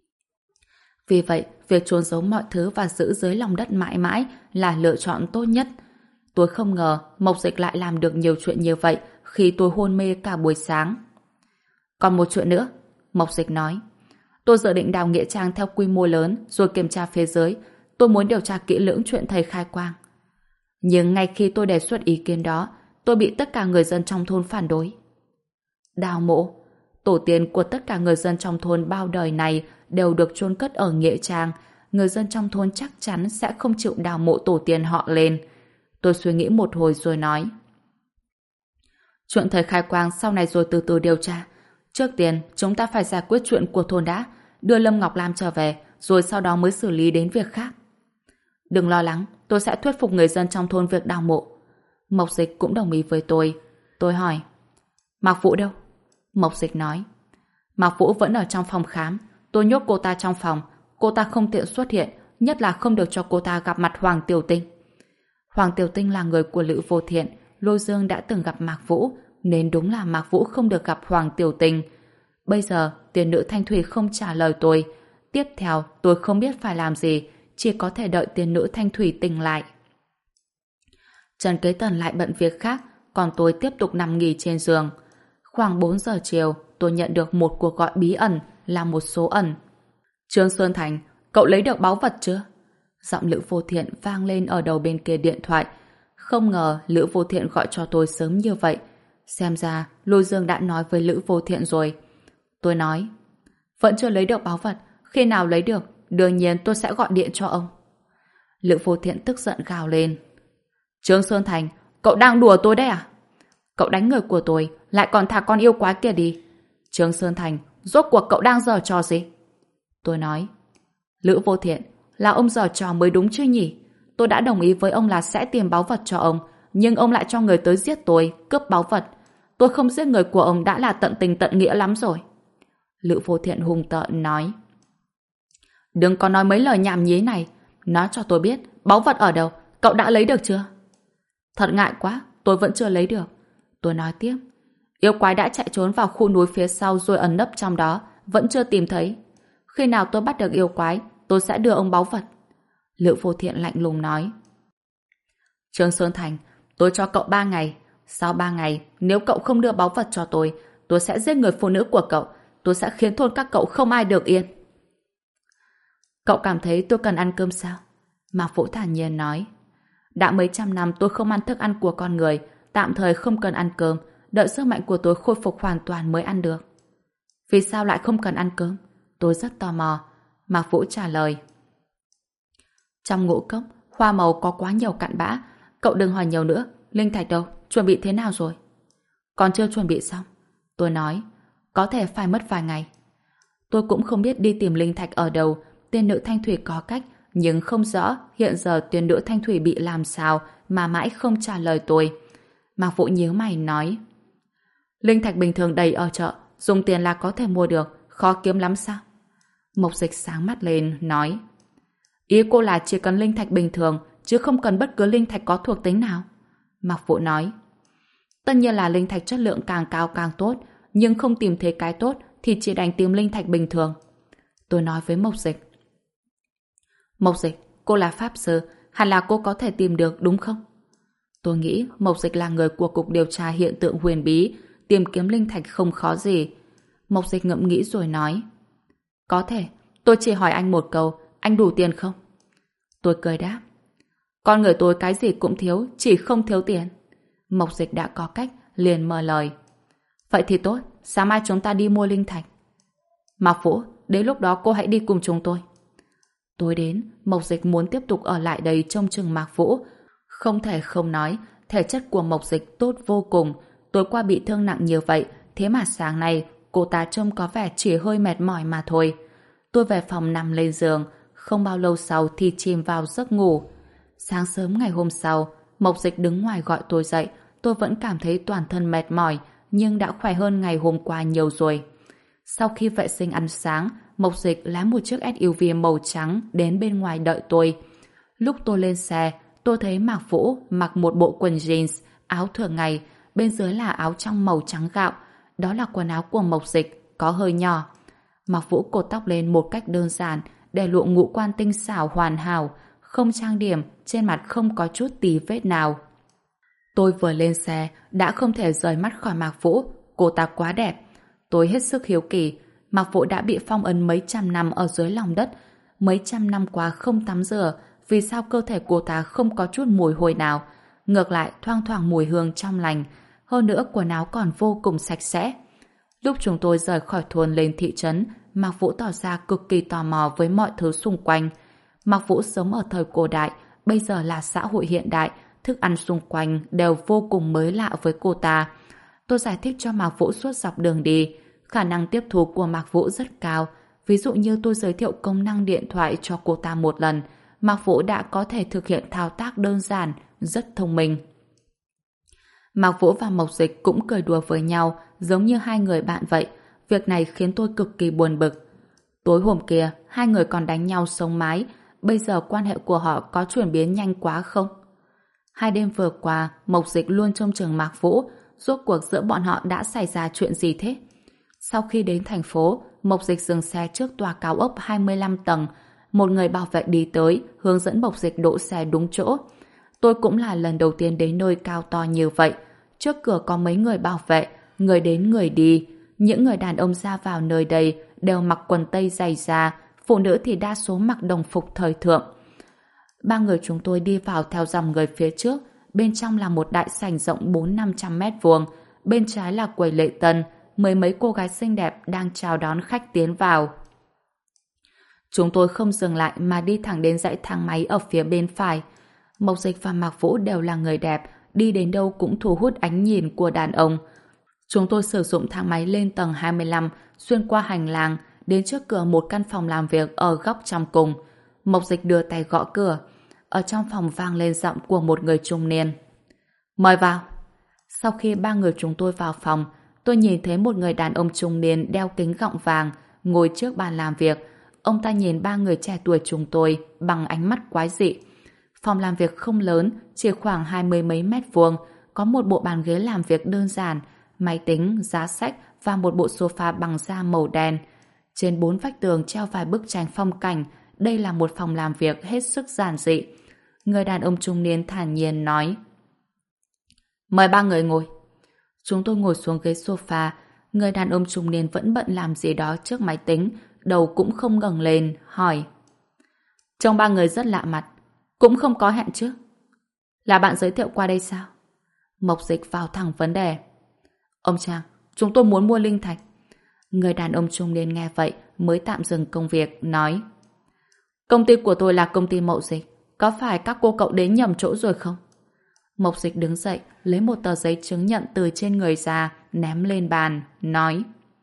Vì vậy, việc trốn giấu mọi thứ và giữ dưới lòng đất mãi mãi là lựa chọn tốt nhất. Tôi không ngờ Mộc Dịch lại làm được nhiều chuyện như vậy khi tôi hôn mê cả buổi sáng. Còn một chuyện nữa, Mộc Dịch nói. Tôi dự định đào nghĩa trang theo quy mô lớn rồi kiểm tra phía dưới. Tôi muốn điều tra kỹ lưỡng chuyện thầy khai quang. Nhưng ngay khi tôi đề xuất ý kiến đó, tôi bị tất cả người dân trong thôn phản đối. Đào mộ, tổ tiên của tất cả người dân trong thôn bao đời này đều được chôn cất ở nghĩa trang. Người dân trong thôn chắc chắn sẽ không chịu đào mộ tổ tiên họ lên. Tôi suy nghĩ một hồi rồi nói. Chuyện thầy khai quang sau này rồi từ từ điều tra. Trước tiên, chúng ta phải giải quyết chuyện của thôn đã, đưa Lâm Ngọc Lam trở về, rồi sau đó mới xử lý đến việc khác. Đừng lo lắng, tôi sẽ thuyết phục người dân trong thôn việc đào mộ. Mộc Dịch cũng đồng ý với tôi. Tôi hỏi, Mạc Vũ đâu? Mộc Dịch nói, Mạc Vũ vẫn ở trong phòng khám. Tôi nhốt cô ta trong phòng. Cô ta không tiện xuất hiện, nhất là không được cho cô ta gặp mặt Hoàng Tiểu Tinh. Hoàng Tiểu Tinh là người của Lữ Vô Thiện. Lôi Dương đã từng gặp Mạc Vũ, nên đúng là Mạc Vũ không được gặp Hoàng Tiểu Tinh. Bây giờ, tiền nữ Thanh Thủy không trả lời tôi. Tiếp theo, tôi không biết phải làm gì, chỉ có thể đợi tiền nữ Thanh Thủy tỉnh lại. Trần Kế Tần lại bận việc khác, còn tôi tiếp tục nằm nghỉ trên giường. Khoảng 4 giờ chiều, tôi nhận được một cuộc gọi bí ẩn là một số ẩn. Trương Sơn Thành, cậu lấy được báu vật chưa? Giọng Lữ Vô Thiện vang lên ở đầu bên kia điện thoại. Không ngờ Lữ Vô Thiện gọi cho tôi sớm như vậy. Xem ra Lôi Dương đã nói với Lữ Vô Thiện rồi. Tôi nói, vẫn chưa lấy được báu vật. Khi nào lấy được, đương nhiên tôi sẽ gọi điện cho ông. Lữ Vô Thiện tức giận gào lên. Trương Sơn Thành, cậu đang đùa tôi đấy à? Cậu đánh người của tôi, lại còn thả con yêu quái kia đi. Trương Sơn Thành, rốt cuộc cậu đang giở trò gì? Tôi nói, Lữ Vô Thiện, là ông giở trò mới đúng chứ nhỉ? Tôi đã đồng ý với ông là sẽ tìm báu vật cho ông, nhưng ông lại cho người tới giết tôi, cướp báu vật. Tôi không giết người của ông đã là tận tình tận nghĩa lắm rồi. Lữ Vô Thiện hung tợn nói. Đừng có nói mấy lời nhảm nhí này. Nói cho tôi biết, báu vật ở đâu, cậu đã lấy được chưa? Thật ngại quá, tôi vẫn chưa lấy được. Tôi nói tiếp, yêu quái đã chạy trốn vào khu núi phía sau rồi ẩn nấp trong đó, vẫn chưa tìm thấy. Khi nào tôi bắt được yêu quái, tôi sẽ đưa ông báu vật. Lữ Vô Thiện lạnh lùng nói. Trương Sơn Thành, tôi cho cậu 3 ngày. Sau 3 ngày, nếu cậu không đưa báu vật cho tôi sẽ giết người phụ nữ của cậu. Tôi sẽ khiến thôn các cậu không ai được yên. Cậu cảm thấy tôi cần ăn cơm sao? Mạc Vũ thản nhiên nói. Đã mấy trăm năm tôi không ăn thức ăn của con người, tạm thời không cần ăn cơm, đợi sức mạnh của tôi khôi phục hoàn toàn mới ăn được. Vì sao lại không cần ăn cơm? Tôi rất tò mò. Mạc Vũ trả lời. Trong ngũ cốc, hoa màu có quá nhiều cặn bã. Cậu đừng hỏi nhiều nữa. Linh thạch đâu? Chuẩn bị thế nào rồi? Còn chưa chuẩn bị xong. Tôi nói, có thể phải mất vài ngày. Tôi cũng không biết đi tìm linh thạch ở đâu. Tiên nữ Thanh Thủy có cách, nhưng không rõ hiện giờ tiên nữ Thanh Thủy bị làm sao mà mãi không trả lời tôi. Mạc Vũ nhíu mày nói, linh thạch bình thường đầy ở chợ, dùng tiền là có thể mua được, khó kiếm lắm sao? Mộc Dịch sáng mắt lên, nói, ý cô là chỉ cần linh thạch bình thường, chứ không cần bất cứ linh thạch có thuộc tính nào. Mạc Vũ nói, tất nhiên là linh thạch chất lượng càng cao càng tốt, nhưng không tìm thấy cái tốt thì chỉ đành tìm linh thạch bình thường. Tôi nói với Mộc Dịch, Mộc Dịch, cô là pháp sư, hẳn là cô có thể tìm được đúng không? Tôi nghĩ Mộc Dịch là người của Cục Điều tra Hiện tượng Huyền Bí, tìm kiếm linh thạch không khó gì. Mộc Dịch ngẫm nghĩ rồi nói, có thể, tôi chỉ hỏi anh một câu, anh đủ tiền không? Tôi cười đáp, con người tôi cái gì cũng thiếu, chỉ không thiếu tiền. Mộc Dịch đã có cách, liền mở lời, vậy thì tốt, sáng mai chúng ta đi mua linh thạch. Mạc Vũ, đến lúc đó cô hãy đi cùng chúng tôi. Tối đến, Mộc Dịch muốn tiếp tục ở lại đây trông chừng Mạc Vũ. Không thể không nói, thể chất của Mộc Dịch tốt vô cùng. Tối qua bị thương nặng như vậy, thế mà sáng nay cô ta trông có vẻ chỉ hơi mệt mỏi mà thôi. Tôi về phòng nằm lên giường, không bao lâu sau thì chìm vào giấc ngủ. Sáng sớm ngày hôm sau, Mộc Dịch đứng ngoài gọi tôi dậy. Tôi vẫn cảm thấy toàn thân mệt mỏi, nhưng đã khỏe hơn ngày hôm qua nhiều rồi. Sau khi vệ sinh ăn sáng, Mộc Dịch lái một chiếc SUV màu trắng đến bên ngoài đợi tôi. Lúc tôi lên xe, tôi thấy Mạc Vũ mặc một bộ quần jeans, áo thường ngày, bên dưới là áo trong màu trắng gạo. Đó là quần áo của Mộc Dịch, có hơi nhỏ. Mạc Vũ cột tóc lên một cách đơn giản, để lộ ngũ quan tinh xảo hoàn hảo, không trang điểm, trên mặt không có chút tì vết nào. Tôi vừa lên xe, đã không thể rời mắt khỏi Mạc Vũ, cô ta quá đẹp. Tôi hết sức hiếu kỳ, Mạc Vũ đã bị phong ấn mấy trăm năm ở dưới lòng đất, mấy trăm năm qua không tắm rửa, vì sao cơ thể cô ta không có chút mùi hôi nào, ngược lại thoang thoảng mùi hương trong lành, hơn nữa quần áo còn vô cùng sạch sẽ. Lúc chúng tôi rời khỏi thôn lên thị trấn, Mạc Vũ tỏ ra cực kỳ tò mò với mọi thứ xung quanh. Mạc Vũ sống ở thời cổ đại, bây giờ là xã hội hiện đại, thức ăn xung quanh đều vô cùng mới lạ với cô ta. Tôi giải thích cho Mạc Vũ suốt dọc đường đi. Khả năng tiếp thu của Mạc Vũ rất cao. Ví dụ như tôi giới thiệu công năng điện thoại cho cô ta một lần, Mạc Vũ đã có thể thực hiện thao tác đơn giản, rất thông minh. Mạc Vũ và Mộc Dịch cũng cười đùa với nhau, giống như hai người bạn vậy. Việc này khiến tôi cực kỳ buồn bực. Tối hôm kia, hai người còn đánh nhau sống mái. Bây giờ quan hệ của họ có chuyển biến nhanh quá không? Hai đêm vừa qua, Mộc Dịch luôn trông chừng Mạc Vũ. Rốt cuộc giữa bọn họ đã xảy ra chuyện gì thế? Sau khi đến thành phố, Mộc Dịch dừng xe trước tòa cao ốc 25 tầng. Một người bảo vệ đi tới, hướng dẫn Mộc Dịch đỗ xe đúng chỗ. Tôi cũng là lần đầu tiên đến nơi cao to như vậy. Trước cửa có mấy người bảo vệ, người đến người đi. Những người đàn ông ra vào nơi đây đều mặc quần tây dày da, phụ nữ thì đa số mặc đồng phục thời thượng. Ba người chúng tôi đi vào theo dòng người phía trước. Bên trong là một đại sảnh rộng 400-500 mét vuông. Bên trái là quầy lễ tân, mười mấy cô gái xinh đẹp đang chào đón khách tiến vào. Chúng tôi không dừng lại mà đi thẳng đến dãy thang máy ở phía bên phải. Mộc Dịch và Mạc Vũ đều là người đẹp, đi đến đâu cũng thu hút ánh nhìn của đàn ông. Chúng tôi sử dụng thang máy lên tầng 25, xuyên qua hành lang, đến trước cửa một căn phòng làm việc ở góc trong cùng. Mộc Dịch đưa tay gõ cửa. Ở trong phòng vang lên giọng của một người trung niên. Mời vào. Sau khi ba người chúng tôi vào phòng, tôi nhìn thấy một người đàn ông trung niên đeo kính gọng vàng, ngồi trước bàn làm việc. Ông ta nhìn ba người trẻ tuổi chúng tôi bằng ánh mắt quái dị. Phòng làm việc không lớn, chỉ khoảng 20 mấy mét vuông, có một bộ bàn ghế làm việc đơn giản, máy tính, giá sách và một bộ sofa bằng da màu đen. Trên 4 vách tường treo vài bức tranh phong cảnh. Đây là một phòng làm việc hết sức giản dị. Người đàn ông trung niên thản nhiên nói: Mời ba người ngồi. Chúng tôi ngồi xuống ghế sofa. Người đàn ông trung niên vẫn bận làm gì đó trước máy tính, đầu cũng không ngẩng lên, hỏi: Trông ba người rất lạ mặt, cũng không có hẹn trước. Là bạn giới thiệu qua đây sao? Mộc Dịch vào thẳng vấn đề. Ông Trang, chúng tôi muốn mua linh thạch. Người đàn ông trung niên nghe vậy mới tạm dừng công việc, nói: Công ty của tôi là công ty Mậu Dịch, có phải các cô cậu đến nhầm chỗ rồi không? Mộc Dịch đứng dậy, lấy một tờ giấy chứng nhận từ trên người ra, ném lên bàn, nói: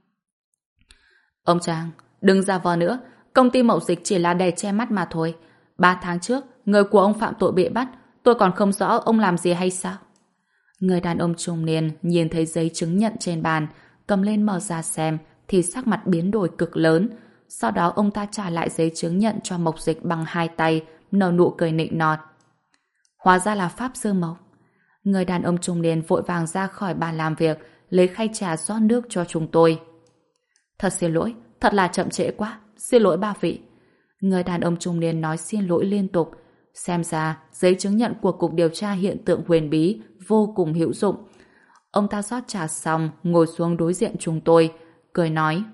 Ông Trang, đừng giả vờ nữa, công ty Mậu Dịch chỉ là để che mắt mà thôi. 3 tháng trước, người của ông phạm tội bị bắt, tôi còn không rõ ông làm gì hay sao? Người đàn ông trung niên nhìn thấy giấy chứng nhận trên bàn, cầm lên mở ra xem, thì sắc mặt biến đổi cực lớn. Sau đó ông ta trả lại giấy chứng nhận cho Mộc Dịch bằng 2 tay, nở nụ cười nịnh nọt. Hóa ra là Pháp Sư Mộc. Người đàn ông trung niên vội vàng ra khỏi bàn làm việc, lấy khay trà rót nước cho chúng tôi. Thật xin lỗi, thật là chậm trễ quá, xin lỗi ba vị. Người đàn ông trung niên nói xin lỗi liên tục. Xem ra giấy chứng nhận của Cục Điều tra Hiện tượng Huyền Bí vô cùng hữu dụng. Ông ta rót trà xong, ngồi xuống đối diện chúng tôi, cười nói: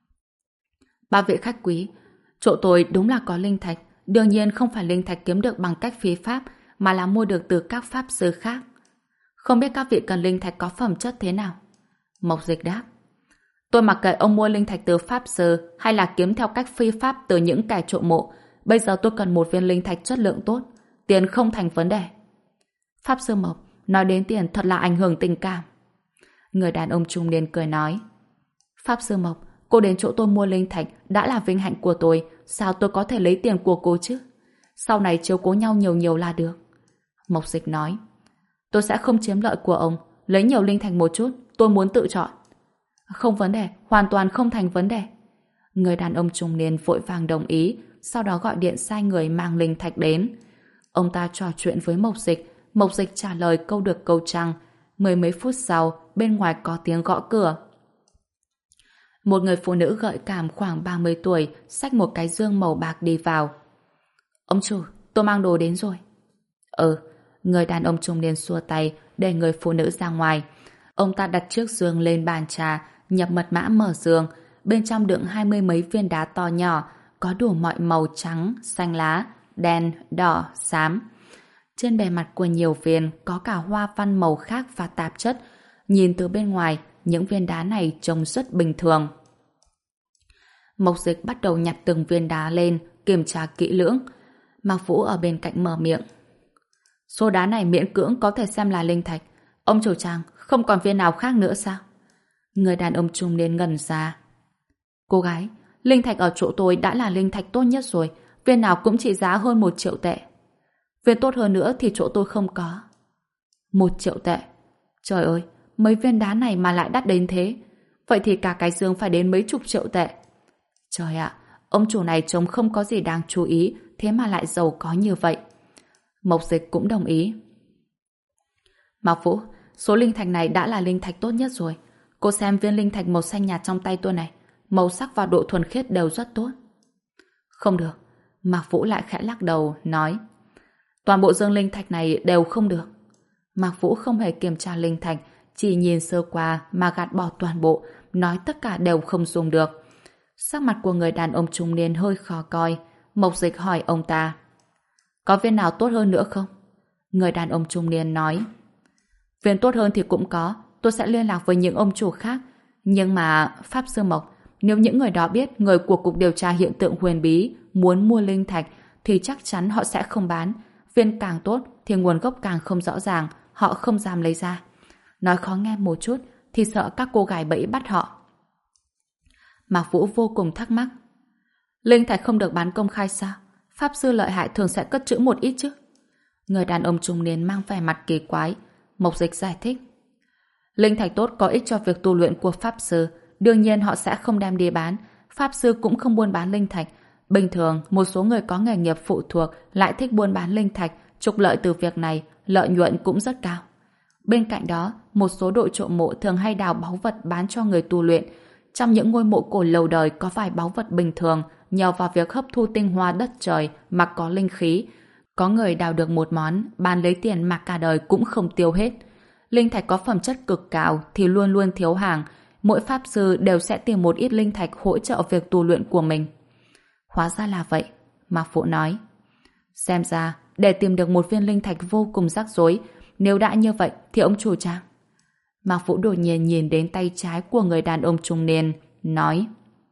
Ba vị khách quý, chỗ tôi đúng là có linh thạch, đương nhiên không phải linh thạch kiếm được bằng cách phi pháp, mà là mua được từ các pháp sư khác. Không biết các vị cần linh thạch có phẩm chất thế nào? Mộc Dịch đáp: Tôi mặc kệ ông mua linh thạch từ pháp sư hay là kiếm theo cách phi pháp từ những kẻ trộm mộ, Bây giờ tôi cần một viên linh thạch chất lượng tốt. Tiền không thành vấn đề. Pháp Sư Mộc, nói đến tiền thật là ảnh hưởng tình cảm. Người đàn ông trung niên cười nói. Pháp Sư Mộc, cô đến chỗ tôi mua linh thạch đã là vinh hạnh của tôi. Sao tôi có thể lấy tiền của cô chứ? Sau này chiếu cố nhau nhiều nhiều là được. Mộc Dịch nói. Tôi sẽ không chiếm lợi của ông. Lấy nhiều linh thạch một chút. Tôi muốn tự chọn. Không vấn đề, hoàn toàn không thành vấn đề. Người đàn ông trung niên vội vàng đồng ý, sau đó gọi điện sai người mang linh thạch đến. Ông ta trò chuyện với Mộc Dịch trả lời câu được câu trăng. Mười mấy phút sau, bên ngoài có tiếng gõ cửa. Một người phụ nữ gợi cảm khoảng 30 tuổi xách một cái dương màu bạc đi vào. Ông chủ, tôi mang đồ đến rồi. Người đàn ông trung niên xua tay để người phụ nữ ra ngoài. Ông ta đặt chiếc dương lên bàn trà, nhập mật mã mở dương. Bên trong đựng 20 mấy viên đá to nhỏ, có đủ mọi màu trắng, xanh lá, đen, đỏ, xám. Trên bề mặt của nhiều viên có cả hoa văn màu khác và tạp chất. Nhìn từ bên ngoài, những viên đá này trông rất bình thường. Mộc Dịch bắt đầu nhặt từng viên đá lên, kiểm tra kỹ lưỡng. Mạc Vũ ở bên cạnh mở miệng. Số đá này miễn cưỡng có thể xem là linh thạch. Ông chủ Trang, không còn viên nào khác nữa sao? Người đàn ông trung niên ngẩn ra. Cô gái, linh thạch ở chỗ tôi đã là linh thạch tốt nhất rồi. Viên nào cũng trị giá hơn 1 triệu tệ. Viên tốt hơn nữa thì chỗ tôi không có. 1 triệu tệ? Trời ơi, mấy viên đá này mà lại đắt đến thế. Vậy thì cả cái dương phải đến mấy chục triệu tệ. Trời ạ, ông chủ này trông không có gì đáng chú ý, thế mà lại giàu có như vậy. Mộc Dịch cũng đồng ý. Mạc Vũ, số linh thạch này đã là linh thạch tốt nhất rồi. Cô xem viên linh thạch màu xanh nhạt trong tay tôi này. Màu sắc và độ thuần khiết đều rất tốt. Không được. Mạc Vũ lại khẽ lắc đầu, nói. Toàn bộ dương linh thạch này đều không được. Mạc Vũ không hề kiểm tra linh thạch, chỉ nhìn sơ qua mà gạt bỏ toàn bộ, nói tất cả đều không dùng được. Sắc mặt của người đàn ông trung niên hơi khó coi. Mộc Dịch hỏi ông ta. Có viên nào tốt hơn nữa không? Người đàn ông trung niên nói. Viên tốt hơn thì cũng có, tôi sẽ liên lạc với những ông chủ khác. Nhưng mà, Pháp Sư Mộc, nếu những người đó biết người của Cục Điều tra Hiện tượng Huyền Bí muốn mua linh thạch thì chắc chắn họ sẽ không bán. Viên càng tốt thì nguồn gốc càng không rõ ràng, họ không dám lấy ra. Nói khó nghe một chút thì sợ các cô gái bẫy bắt họ. Mạc Vũ vô cùng thắc mắc. Linh thạch không được bán công khai sao? Pháp sư lợi hại thường sẽ cất trữ một ít chứ? Người đàn ông trung niên mang vẻ mặt kỳ quái. Mộc Dịch giải thích. Linh thạch tốt có ích cho việc tu luyện của Pháp sư. Đương nhiên họ sẽ không đem đi bán. Pháp sư cũng không buôn bán linh thạch. Bình thường, một số người có nghề nghiệp phụ thuộc lại thích buôn bán linh thạch, trục lợi từ việc này, lợi nhuận cũng rất cao. Bên cạnh đó, một số đội trộm mộ thường hay đào báu vật bán cho người tu luyện. Trong những ngôi mộ cổ lâu đời có vài báu vật bình thường, nhờ vào việc hấp thu tinh hoa đất trời mà có linh khí. Có người đào được một món, bán lấy tiền mà cả đời cũng không tiêu hết. Linh thạch có phẩm chất cực cao thì luôn luôn thiếu hàng. Mỗi pháp sư đều sẽ tìm một ít linh thạch hỗ trợ việc tu luyện của mình. Hóa ra là vậy, Mạc Vũ nói. Xem ra, để tìm được một viên linh thạch vô cùng rắc rối. Nếu đã như vậy thì ông chủ Trang. Mạc Vũ đột nhiên nhìn đến tay trái của người đàn ông trung niên, nói.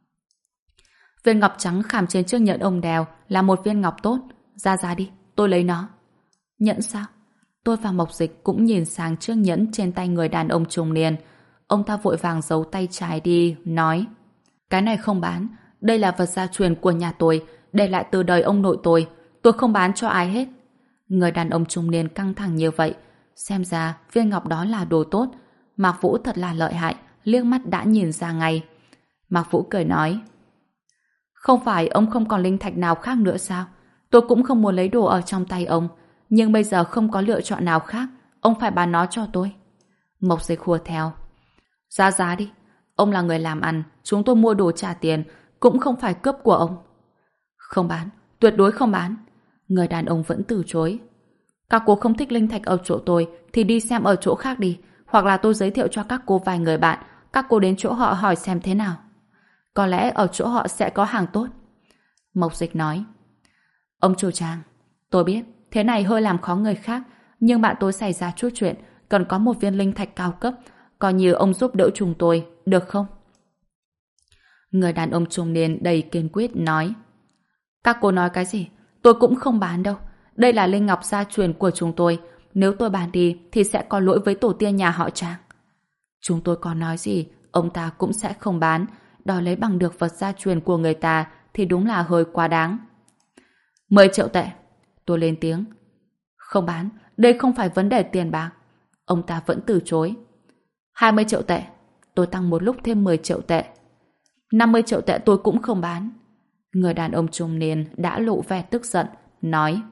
Viên ngọc trắng khảm trên chiếc nhẫn ông đeo là một viên ngọc tốt. Ra đi, tôi lấy nó. Nhẫn sao? Tôi và Mộc Dịch cũng nhìn sang chiếc nhẫn trên tay người đàn ông trung niên. Ông ta vội vàng giấu tay trái đi, nói. Cái này không bán. Đây là vật gia truyền của nhà tôi, để lại từ đời ông nội tôi. Tôi không bán cho ai hết. Người đàn ông trung niên căng thẳng như vậy. Xem ra viên ngọc đó là đồ tốt. Mạc Vũ thật là lợi hại, liếc mắt đã nhìn ra ngay. Mạc Vũ cười nói. Không phải ông không còn linh thạch nào khác nữa sao? Tôi cũng không muốn lấy đồ ở trong tay ông. Nhưng bây giờ không có lựa chọn nào khác. Ông phải bán nó cho tôi. Mộc Dịch hùa theo. Giá đi. Ông là người làm ăn. Chúng tôi mua đồ trả tiền. Cũng không phải cướp của ông. Không bán. Tuyệt đối không bán. Người đàn ông vẫn từ chối. Các cô không thích linh thạch ở chỗ tôi thì đi xem ở chỗ khác đi. Hoặc là tôi giới thiệu cho các cô vài người bạn. Các cô đến chỗ họ hỏi xem thế nào. Có lẽ ở chỗ họ sẽ có hàng tốt. Mộc Dịch nói. Ông chủ Trang, tôi biết thế này hơi làm khó người khác, nhưng bạn tôi xảy ra chút chuyện, cần có một viên linh thạch cao cấp, coi như ông giúp đỡ chúng tôi, được không? Người đàn ông trung niên đầy kiên quyết nói. Các cô nói cái gì? Tôi cũng không bán đâu. Đây là linh ngọc gia truyền của chúng tôi. Nếu tôi bán đi thì sẽ có lỗi với tổ tiên nhà họ Trang. Chúng tôi có nói gì, ông ta cũng sẽ không bán. Đòi lấy bằng được vật gia truyền của người ta thì đúng là hơi quá đáng. 10 triệu tệ. Tôi lên tiếng. Không bán, đây không phải vấn đề tiền bạc. Ông ta vẫn từ chối. 20 triệu tệ. Tôi tăng một lúc thêm 10 triệu tệ. 50 triệu tệ tôi cũng không bán. Người đàn ông trung niên đã lộ vẻ tức giận, nói: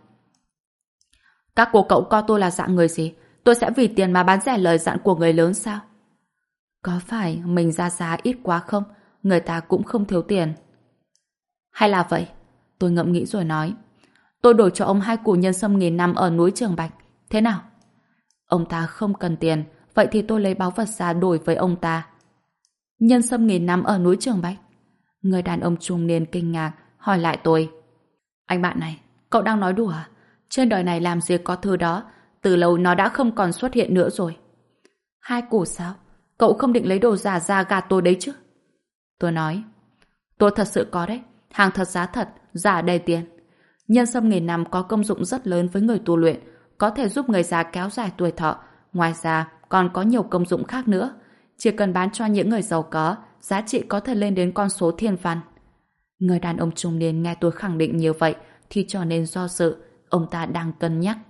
Các cô cậu coi tôi là dạng người gì? Tôi sẽ vì tiền mà bán rẻ lời dặn của người lớn sao? Có phải mình ra giá ít quá không? Người ta cũng không thiếu tiền. Hay là vậy? Tôi ngẫm nghĩ rồi nói: Tôi đổi cho ông 2 củ nhân sâm 1000 năm ở núi Trường Bạch. Thế nào? Ông ta không cần tiền, vậy thì tôi lấy báu vật ra đổi với ông ta. Nhân sâm 1000 năm ở núi Trường Bạch? Người đàn ông trung niên kinh ngạc, hỏi lại tôi: Anh bạn này, cậu đang nói đùa à? Trên đời này làm gì có thứ đó, từ lâu nó đã không còn xuất hiện nữa rồi. 2 củ sao? Cậu không định lấy đồ giả ra gạt tôi đấy chứ? Tôi nói: Tôi thật sự có đấy, hàng thật giá thật, giả đầy tiền. Nhân sâm 1000 năm có công dụng rất lớn với người tu luyện, có thể giúp người già kéo dài tuổi thọ. Ngoài ra, còn có nhiều công dụng khác nữa. Chỉ cần bán cho những người giàu có, giá trị có thể lên đến con số thiên văn. Người đàn ông trung niên nghe tôi khẳng định như vậy thì trở nên do dự, ông ta đang cân nhắc.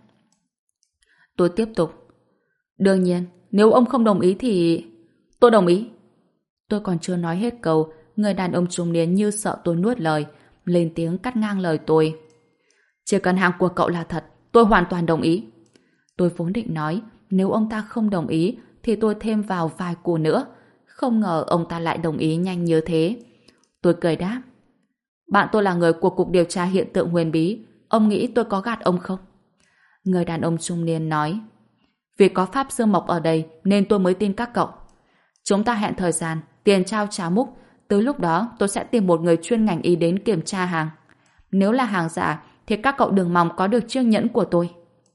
Tôi tiếp tục: Đương nhiên, nếu ông không đồng ý thì... Tôi đồng ý. Tôi còn chưa nói hết câu, người đàn ông trung niên như sợ tôi nuốt lời, lên tiếng cắt ngang lời tôi. Chỉ cần hàng của cậu là thật, tôi hoàn toàn đồng ý. Tôi vốn định nói, nếu ông ta không đồng ý thì tôi thêm vào vài củ nữa. Không ngờ ông ta lại đồng ý nhanh như thế. Tôi cười đáp: Bạn tôi là người của Cục Điều tra Hiện tượng Huyền Bí. Ông nghĩ tôi có gạt ông không? Người đàn ông trung niên nói: Vì có Pháp Dương Mộc ở đây nên tôi mới tin các cậu. Chúng ta hẹn thời gian, tiền trao trả múc. Từ lúc đó tôi sẽ tìm một người chuyên ngành y đến kiểm tra hàng. Nếu là hàng giả thì các cậu đừng mong có được chiếc nhẫn của tôi.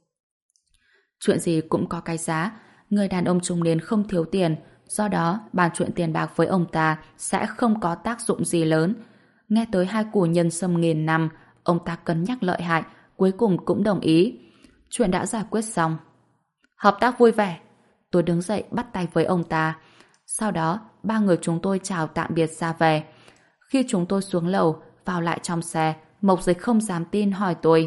Chuyện gì cũng có cái giá. Người đàn ông trung niên không thiếu tiền, do đó bàn chuyện tiền bạc với ông ta sẽ không có tác dụng gì lớn. Nghe tới 2 củ nhân sâm 1000 năm, ông ta cân nhắc lợi hại, cuối cùng cũng đồng ý. Chuyện đã giải quyết xong. Hợp tác vui vẻ. Tôi đứng dậy bắt tay với ông ta. Sau đó, 3 người chúng tôi chào tạm biệt ra về. Khi chúng tôi xuống lầu, vào lại trong xe, Mộc Dịch không dám tin hỏi tôi: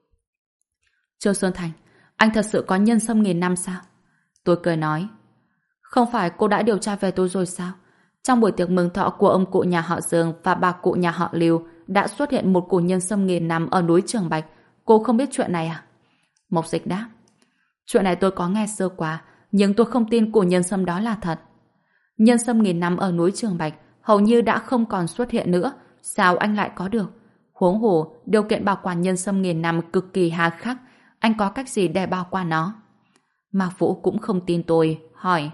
Châu Xuân Thành, anh thật sự có nhân sâm 1000 năm sao? Tôi cười nói: Không phải cô đã điều tra về tôi rồi sao? Trong buổi tiệc mừng thọ của ông cụ nhà họ Dương và bà cụ nhà họ Lưu đã xuất hiện một củ nhân sâm 1000 năm ở núi Trường Bạch. Cô không biết chuyện này à? Mộc Dịch đáp: Chuyện này tôi có nghe sơ qua, nhưng tôi không tin củ nhân sâm đó là thật. Nhân sâm 1000 năm ở núi Trường Bạch hầu như đã không còn xuất hiện nữa. Sao anh lại có được? Huống hồ, điều kiện bảo quản nhân sâm 1000 năm cực kỳ hà khắc. Anh có cách gì để bảo quản nó? Mạc Vũ cũng không tin tôi, hỏi: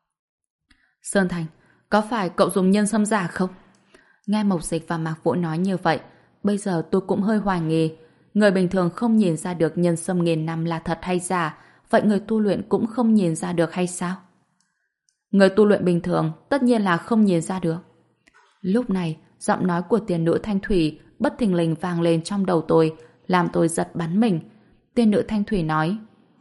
Sơn Thành, có phải cậu dùng nhân sâm giả không? Nghe Mộc Dịch và Mạc Vũ nói như vậy, bây giờ tôi cũng hơi hoài nghi. Người bình thường không nhìn ra được nhân sâm 1000 năm là thật hay giả, vậy người tu luyện cũng không nhìn ra được hay sao? Người tu luyện bình thường tất nhiên là không nhìn ra được. Lúc này, giọng nói của tiên nữ Thanh Thủy bất thình lình vang lên trong đầu tôi, làm tôi giật bắn mình. Tiên nữ Thanh Thủy nói: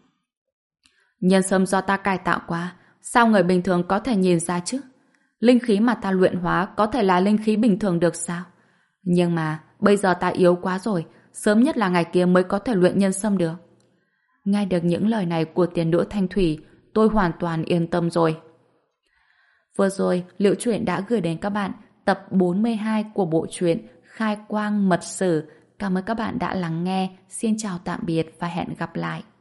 Nhân sâm do ta cải tạo qua, sao người bình thường có thể nhìn ra chứ? Linh khí mà ta luyện hóa có thể là linh khí bình thường được sao? Nhưng mà bây giờ ta yếu quá rồi, sớm nhất là ngày kia mới có thể luyện nhân sâm được. Nghe được những lời này của tiên nữ Thanh Thủy, tôi hoàn toàn yên tâm rồi. Vừa rồi, Liễu Chuyện đã gửi đến các bạn tập 42 của bộ truyện Khai Quang Mật Sử. Cảm ơn các bạn đã lắng nghe. Xin chào tạm biệt và hẹn gặp lại.